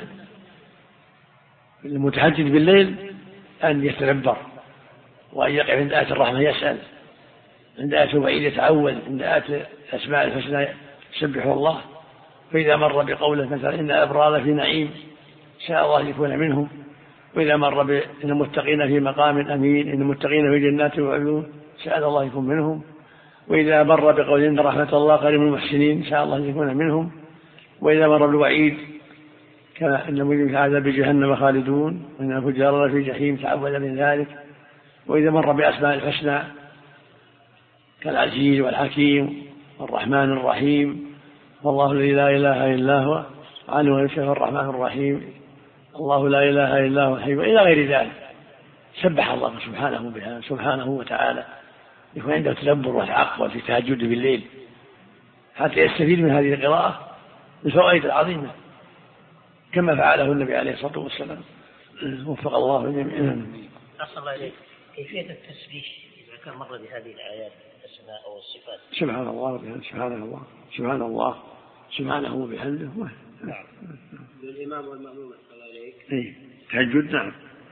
المتهجد بالليل أن يتدبر وأن يقف عند آية الرحمة يسأل، عند آية الوعيد يتعوذ، عند آية الأسماء الحسنى يسبح الله. فإذا مر بقوله مثلا: إن الأبرار في نعيم شاء الله يكون منهم، وإذا مر إن المتقين في مقام أمين، إن المتقين في جنات وعيون شاء الله يكون منهم، وإذا مر بقول إن رحمة الله قريب من المحسنين شاء الله يكون منهم، وإذا مر بالوعيد كما أن المجرمين في عذاب جهنم خالدون وإن الفجار في جحيم تعوذ من ذلك، وإذا مر بأسماء الحسنى كالعزيز والحكيم والرحمن الرحيم والله الذي لا إله إلا هو عنه يشفى الرحمن الرحيم الله لا إله إلا هو الحي، إلى غير ذلك. سبح الله سبحانه بها سبحانه وتعالى، يكون عنده تدبر وتعقل في التهجد بالليل حتى يستفيد من هذه القراءة الفوائد العظيمة كما فعله النبي عليه الصلاة والسلام. وفق الله الجميع. أحسن الله إليك. كيفية التسبيح إذا كان مر بهذه الآيات الأسماء أو الصفات؟ سبحان الله سبحان الله سبحان الله سبحانه وبحمده. نعم. الإمام والمأموم صلى الله عليك. تهجد. نعم.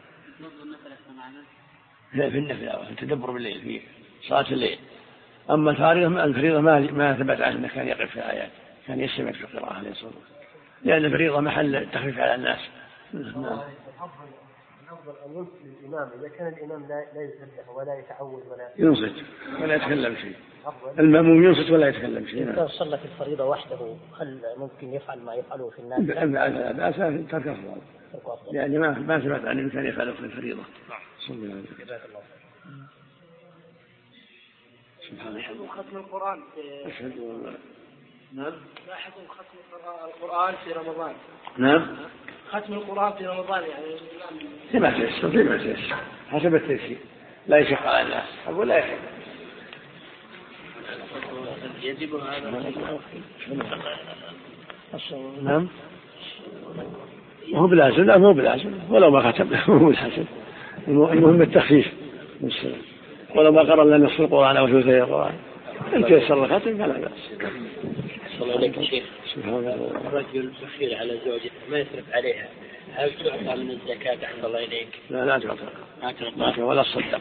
لا في النفل أو التدبر بالليل في صلاة الليل. أما الفريضة ما ثبت عنه أنه كان يقف في الآيات، كان يستمع في القراءة عليه الصلاة والسلام، لأن الفريضة محل التخفيف على الناس. الأفضل أن ينصت للإمام إذا كان الإمام لا يسبح ولا يتعود ولا ينصت ولا يتكلم شيء. المأموم ينصت ولا يتكلم شيء. إذا صلى في الفريضة وحده هل ممكن يفعل ما يفعله في الناس؟ لا بأس ترك أفضل، يعني ما ثبت عنه كان يفعله في الفريضة. جزاك الله خير. سبحان الله. ختم القرآن. أشهد أن لا. نعم. لا حكم ختم القرآن في رمضان. نعم. ختم القرآن في رمضان يعني. فيما تيسر حسب التيسير، لا يشق على الناس. أقول لا يشق. يجب هذا. نعم. مو بلازم، لا مو بلازم، ولو ما ختم مو بلازم. المهم التخفيف. ولو ما قرأ لنا نصف القرآن أو ثلثي القرآن إن تيسر الختم فلا بأس. صلى الله عليك شيخ. سبحان الله. الرجل بخيل على زوجته ما يصرف عليها، هل تعطى من الزكاة أحسن الله إليك؟ لا تعطى ولا الصدق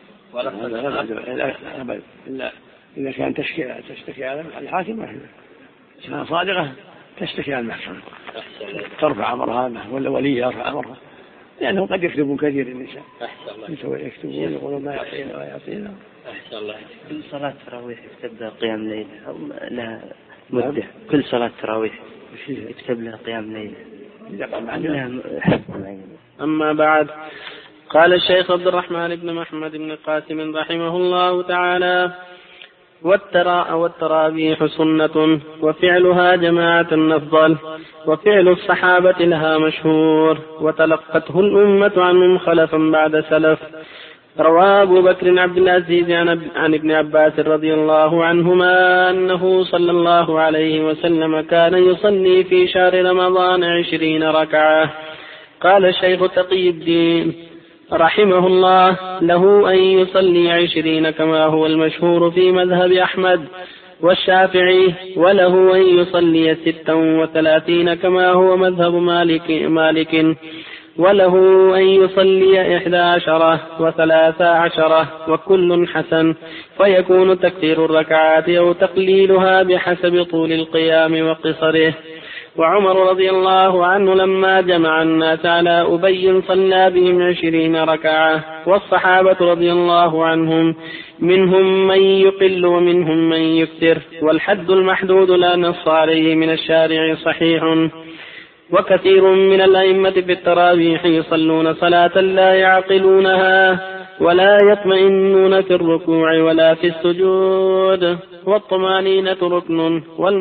إلا إذا كان تشتكي على الحاكم كان صادقة تشتكي على المحكمة ترفع أمرها ولا ولي يرفع أمرها، لأنه قد يكتبون كثير النساء. أحسن الله. يكتبون يقولون ما يعطينا ويعطينا. أحسن الله. كل صلاة تراويح تبدأ قيام ليل أو لا مدة؟ كل صلاة تراويح يكتب لها قيام ليل. أما بعد، قال الشيخ عبد الرحمن بن محمد بن قاسم رحمه الله تعالى: والتراويح سنة وفعلها جماعة أفضل، وفعل الصحابة لها مشهور، وتلقته الأمة عنهم خلفا بعد سلف. روى أبو بكر عبد العزيز عن ابن عباس رضي الله عنهما أنه صلى الله عليه وسلم كان يصلي في شهر رمضان 20 ركعة. قال الشيخ تقي الدين رحمه الله: له أن يصلي 20 كما هو المشهور في مذهب أحمد والشافعي، وله أن يصلي 36 كما هو مذهب مالك، وله أن يصلي 11 و13 وكل حسن، فيكون تكثير الركعات أو تقليلها بحسب طول القيام وقصره. وعمر رضي الله عنه لما جمع الناس على أبي صلى بهم 20 ركعة، والصحابة رضي الله عنهم منهم من يقل ومنهم من يكثر، والحد المحدود لا نص عليه من الشارع صحيح. وكثير من الأئمة في التراويح يصلون صلاة لا يعقلونها ولا يطمئنون في الركوع ولا في السجود. والطمأنينة ركن،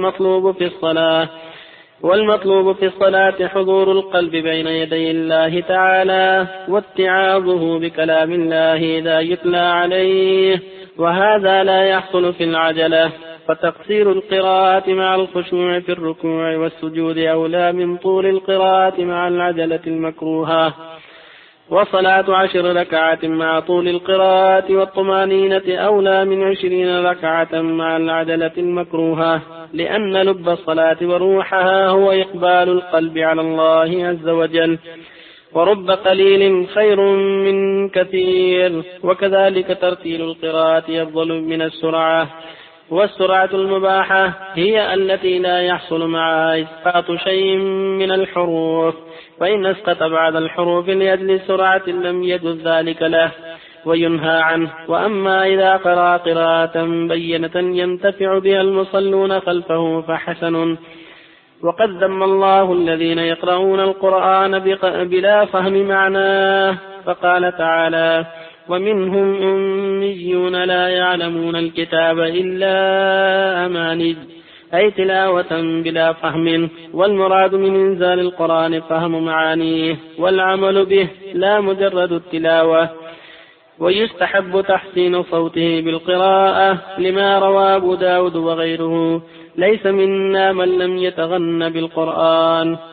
والمطلوب في الصلاة حضور القلب بين يدي الله تعالى واتعاظه بكلام الله إذا يتلى عليه، وهذا لا يحصل في العجلة، فتقصير القراءة مع الخشوع في الركوع والسجود أولى من طول القراءة مع العجلة المكروهة. وصلاة 10 ركعة مع طول القراءة والطمأنينة أولى من 20 ركعة مع العجلة المكروهة، لأن لب الصلاة وروحها هو إقبال القلب على الله عز وجل، ورب قليل خير من كثير. وكذلك ترتيل القراءة أفضل من السرعة، والسرعة المباحة هي التي لا يحصل معها إسقاط شيء من الحروف، فإن اسقط بعد الحروف لأجل سرعة لم يجوز ذلك له وينهى عنه. وأما إذا قرأ قراءة بينة ينتفع بها المصلون خلفه فحسن. وقد ذم الله الذين يقرؤون القرآن بلا فهم معناه، فقال تعالى: ومنهم أميون لا يعلمون الكتاب إلا أماني، أي تلاوة بلا فهم. والمراد من إنزال القرآن فهم معانيه والعمل به لا مجرد التلاوة. ويستحب تحسين صوته بالقراءة، لما روى أبو داود وغيره: ليس منا من لم يتغن بالقرآن.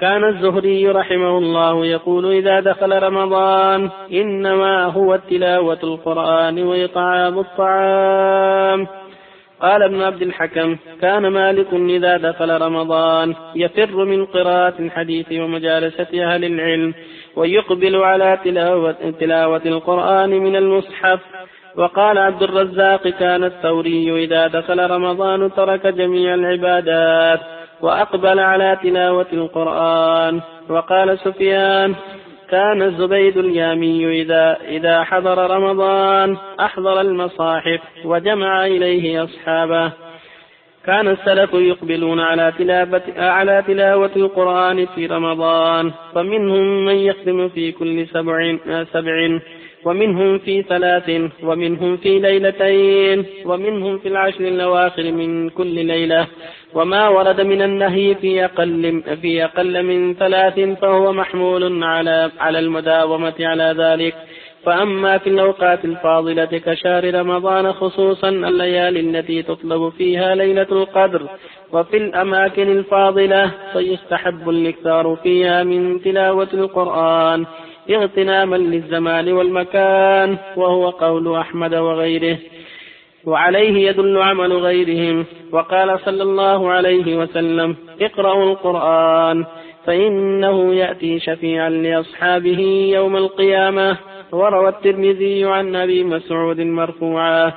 كان الزهري رحمه الله يقول إذا دخل رمضان إنما هو تلاوة القرآن وإطعام الطعام. قال ابن عبد الحكم كان مالك إذا دخل رمضان يفر من قراءة الحديث ومجالسة أهل العلم ويقبل على تلاوة القرآن من المصحف. وقال عبد الرزاق كان الثوري إذا دخل رمضان ترك جميع العبادات وأقبل على تلاوة القرآن. وقال سفيان كان الزبيد اليامي إذا حضر رمضان أحضر المصاحف وجمع إليه أصحابه. كان السلف يقبلون على تلاوة القرآن في رمضان، فمنهم من يختم في كل سبع ومنهم في 3 ومنهم في ليلتين ومنهم في 10 الأواخر من كل ليلة. وما ورد من النهي في أقل من 3 فهو محمول على المداومة على ذلك. فأما في الأوقات الفاضلة كشهر رمضان خصوصا الليالي التي تطلب فيها ليلة القدر وفي الأماكن الفاضلة فيستحب الإكثار فيها من تلاوة القرآن اغتناما للزمان والمكان، وهو قول أحمد وغيره، وعليه يدل عمل غيرهم. وقال صلى الله عليه وسلم اقرأوا القرآن فإنه يأتي شفيعا لأصحابه يوم القيامة. وروى الترمذي عن أبي مسعود مرفوعا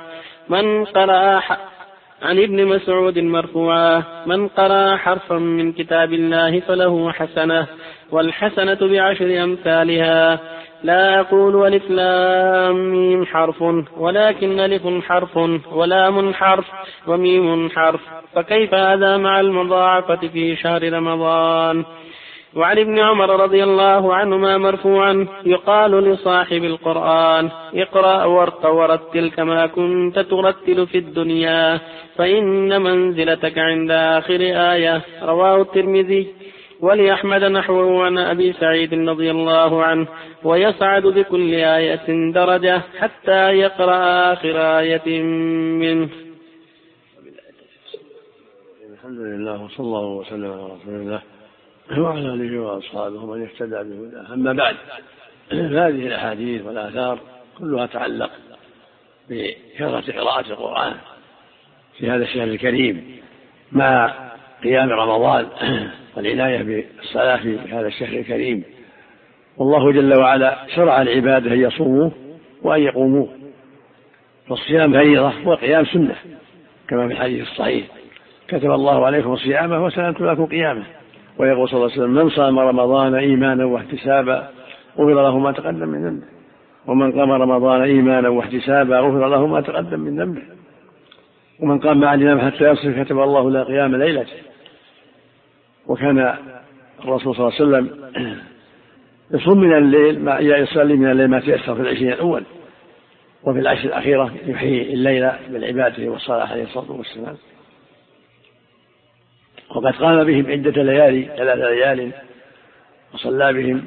عن ابن مسعود مرفوعا من قرأ حرفا من كتاب الله فله حسنة والحسنة ب10 أمثالها. لا أقول ألف لام ميم حرف ولكن ألف حرف ولام حرف وميم حرف، فكيف هذا مع المضاعفة في شهر رمضان؟ وعن ابن عمر رضي الله عنهما مرفوعا يقال لصاحب القرآن اقرأ ورتل كما كنت ترتل في الدنيا فإن منزلتك عند آخر آية. رواه الترمذي. ولأحمد نحوه عن أبي سعيد رضي الله عنه ويصعد بكل آية درجة حتى يقرأ آخر آية منه. الحمد لله وصلى الله وسلم على رسول الله وعلى آله وأصحابه ومن اهتدى بهداه. أما بعد، هذه الأحاديث والآثار كلها تعلق بكثرة قراءة القرآن في هذا الشهر الكريم مع قيام رمضان والعناية بالصلاة في هذا الشهر الكريم. والله جل وعلا شرع العباد أن يصوموا وأن يقوموا، فالصيام فريضة والقيام سنة كما في الحديث الصحيح كتب الله عليكم صيامه وسلمت لكم قيامه. ويقول صلى الله عليه وسلم من صام رمضان إيمانا واحتسابا غفر له ما تقدم من ذنبه ومن قام رمضان إيمانا واحتسابا غفر له ما تقدم من ذنبه ومن قام مع الإمام حتى يصل كتب الله له قيام ليلته. وكان الرسول صلى الله عليه وسلم يصوم من الليل يصلي من الليل ما تيسر في 20 الأول، وفي 10 الأخيرة يحيي الليل بالعبادة والصلاة عليه الصلاة والسلام. وقد قام بهم عدة ليالي 3 ليال وصلى بهم،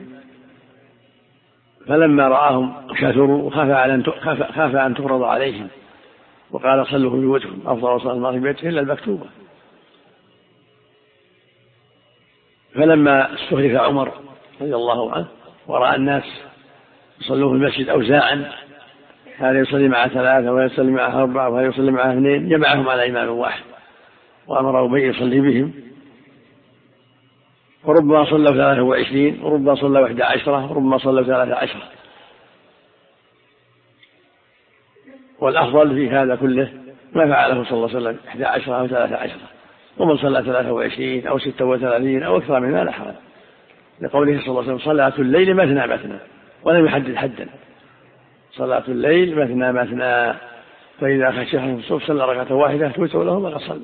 فلما رآهم كثروا خاف أن تفرض عليهم وقال صلوا في بيوتكم أفضل صلاة المغرب بيته إلا المكتوبة. فلما استخلف عمر رضي الله عنه ورأى الناس يصلوا في المسجد أوزاعا، هذا يصلي مع 3 ويصلي مع 4 وهذا يصلي مع 2، جمعهم على إمام واحد وأمر أبي يصلي بهم، وربما صلوا 23 وربما صلوا 11 وربما صلوا 13. والأفضل في هذا كله ما فعله صلى الله عليه وسلم 11 أو 13، ومن صلى 23 أو 36 أو أكثر من ذلك حرج، لقوله صلى الله عليه وسلم صلاة الليل مثنى مثنى، ولم يحدد حدا، صلاة الليل مثنى مثنى، فإذا خشي أحدكم الصبح صلى ركعة واحدة توتر له ما قد صلى.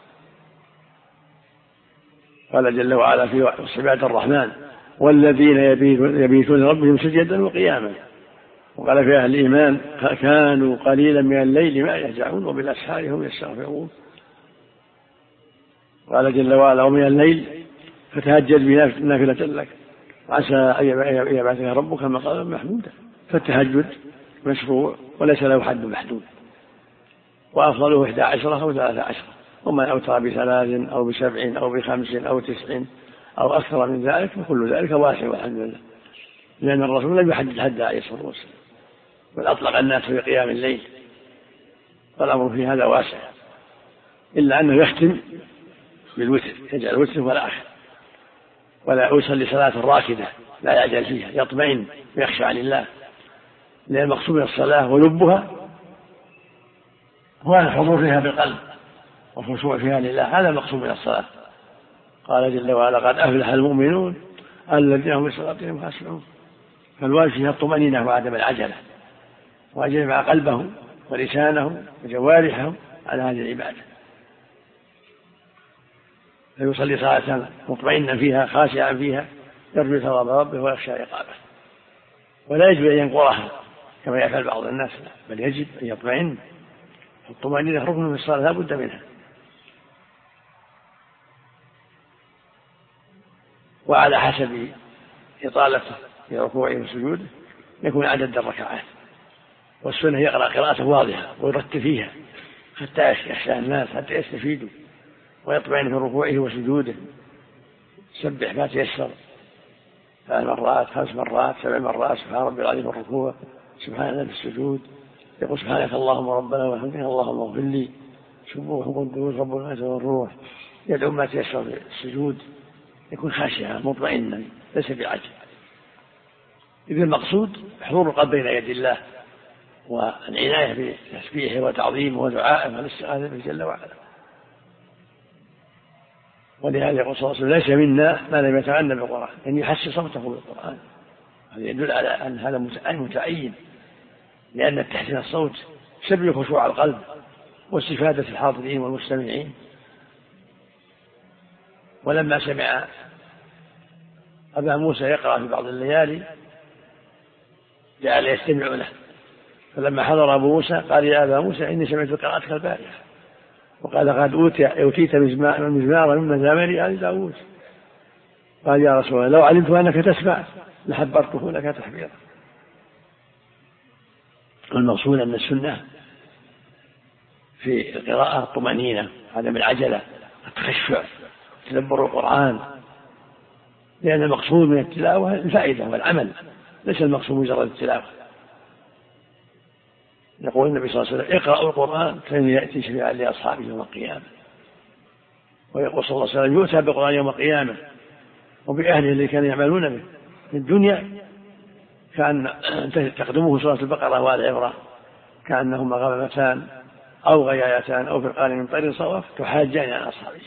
قال جل وعلا في عباد الرحمن والذين يبيتون لربهم سجدا وقياما. وقال في أهل الإيمان كانوا قليلا من الليل ما يهجعون وبالأسحار هم يستغفرون. قال جل وعلا ومن الليل فتهجد بنافلة لك عسى أن يبعثك ربك مقاما محمودا. فالتهجد مشروع وليس له حد محدود، وأفضله 11 أو 13، ومن أوتر ب3 أو ب7 أو ب5 أو 9 أو أكثر من ذلك، فكل ذلك واسع والحمد لله، لأن الرسول لم يحدد حدا عليه الصلاة والسلام، بل أطلق الناس في قيام الليل، والأمر في هذا واسع، إلا أنه يختم بالوتر، يجعل الوتر هو الآخر، ولا يصلي صلاة راكدة لا يعجل فيها، يطمئن ويخشى عن الله، لأن المقصود من الصلاة ولبها هو الحضور فيها بالقلب والخشوع فيها لله، هذا المقصود من الصلاة. قال جل وعلا: قد أفلح المؤمنون الذين هم في صلاتهم خاشعون. فالواجب فيها الطمأنينة وعدم العجلة، وأن يجمع قلبه ولسانه وجوارحه على هذه العبادة، فيصلي صلاة مطمئنا فيها خاشعا فيها يرجو ثواب ربه ويخشى عقابه، ولا يجب أن ينقرها كما يفعل بعض الناس، بل يجب أن يطمئن. الطمأنينة ركن في الصلاة لا بد منها. وعلى حسب إطالته في ركوعه وسجوده يكون عدد الركعات، والسنة يقرأ قراءة واضحة ويرتب فيها حتى يخشى الناس، حتى يستفيدوا ويطمئن في ركوعه وسجوده، سبح ما تيسر 3 مرات 5 مرات 7 مرات، سبحان ربي العظيم في الركوع، سبحان الله في السجود، يقول سبحانك اللهم ربنا وبحمدك اللهم اغفر لي، سبوح قدوس رب الملائكة والروح، يدعو ما تيسر في السجود، يكون خاشعا مطمئنا ليس بعجل. إذن المقصود حضور القلب بين يدي الله، والعناية بتسبيحه وتعظيمه ودعائه والاستغاثة به جل وعلا. ولهذا يقول صلى الله عليه وسلم: ليس منا ما لم يتغنى بالقرآن، أن يحسن صوته بالقرآن. هذا يدل على أن هذا متعين، لأن تحسين الصوت سبب خشوع القلب واستفادة الحاضرين والمستمعين. ولما سمع أبا موسى يقرأ في بعض الليالي جعل يستمع له، فلما حضر أبو موسى قال: يا أبا موسى إني سمعت قراءتك البارحة. وقال: قد أوتيت مزمارا من مزامير آل داود. قال: يا رسول الله لو علمت أنك تسمع لحبرته لك تحبيرا. المقصود أن السنة في القراءة الطمأنينة، عدم العجلة، التخشع، تدبر القرآن، لأن المقصود من التلاوة الفائدة والعمل، ليس المقصود مجرد التلاوة. يقول النبي صلى الله عليه وسلم: اقرأوا القرآن فإن يأتي شفيعا لأصحابه يوم القيامة. ويقول صلى الله عليه وسلم: يؤتى بالقرآن يوم القيامة وبأهله اللي كانوا يعملون به في الدنيا كان تقدمه سورة البقرة وآل عمران كأنهما غمامتان أو غيايتان أو فرقان من طير صواف تحاجان عن أصحابه.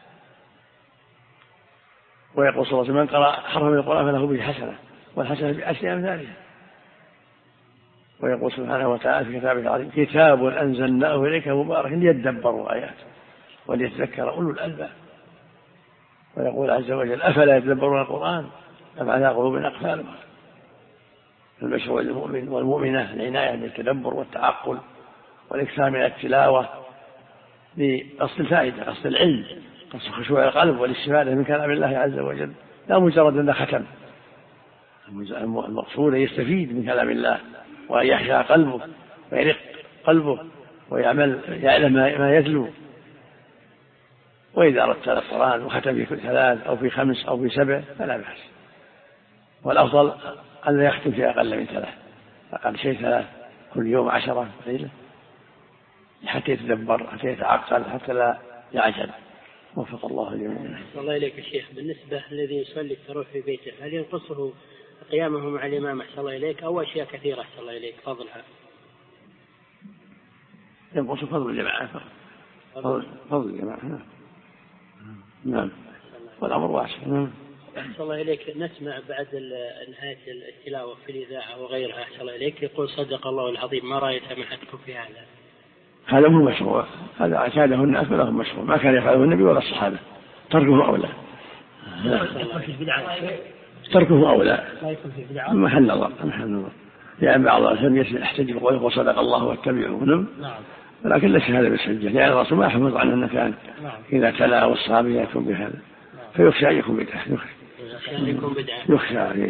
ويقول صلى الله عليه وسلم: من قرأ حرف من القرآن فله به حسنة، والحسنة بعشر أمثالها. ويقول سبحانه وتعالى في كتابه العظيم: كتاب أنزلناه إليك مبارك ليدبروا آياته وليتذكر أولو الألباب. ويقول عز وجل: أفلا يتدبرون القرآن أم على قلوب أقفالها. المشروع للمؤمن والمؤمنة العناية بالتدبر والتعقل والإكثار من التلاوة لقصد الفائدة، قصد العلم، قصد خشوع القلب والاستفادة من كلام الله عز وجل، لا مجرد أنه ختم. المقصود أن يستفيد من كلام الله وأن يخشى قلبه ويرق قلبه يعلم ما يتلو. وإذا أردت القرآن وختم في 3 أو في 5 أو في 7 فلا بأس، والأفضل أن لا يختم في أقل من 3، أقل شيء 3 كل يوم 10 قليلا، حتى يتدبر، حتى يتعقل، حتى لا يعجل. وفق الله الجميع. الله إليك يا شيخ، بالنسبة الذي يصلي التراويح في بيته هل ينقصه قيامه مع الإمام أحسن الله إليك أو أشياء كثيرة أحسن الله إليك فضلها؟ ينقص فضل الجماعة، فضل الجماعة. نعم، والأمر واسع. أحسن الله إليك، نسمع بعد نهاية التلاوة في الإذاعة وغيرها أحسن الله إليك يقول: صدق الله العظيم. ما رأي سماحتكم في هذا؟ هذا مو مشروع، هذا اعتاده الناس ولهم مشروع، ما كان يفعله النبي ولا الصحابة، تركه أولى. تركه أولى محل الله، لأن بعض الناس يحتج ويقول: صدق الله واتبعوه. ولكن ليس هذا بالحجة، لأن الرسول ما حفظ عنه أنه كان إذا تلا والصحابة يأتون بهذا، فيخشى أن يكون بدعة، يخشى عليه.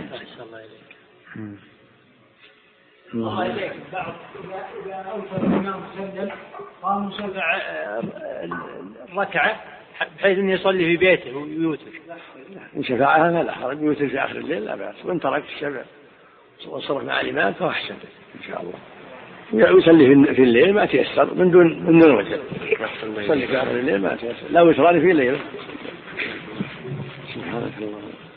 الله إليك بعض إذا أوتر الإمام سجل قام سبع الركعة بحيث أن يصلي في بيته ويوتر. إن شفعها فلا حرج، يوتر في آخر الليل لا بأس، وإن ترك الشفع وصرف مع الإمام فهو أحسن إن شاء الله. يصلي في الليل ما تيسر من دون وجه، يصلي في آخر الليل ما تيسر، لا وتران في الليل. سبحانك اللهم.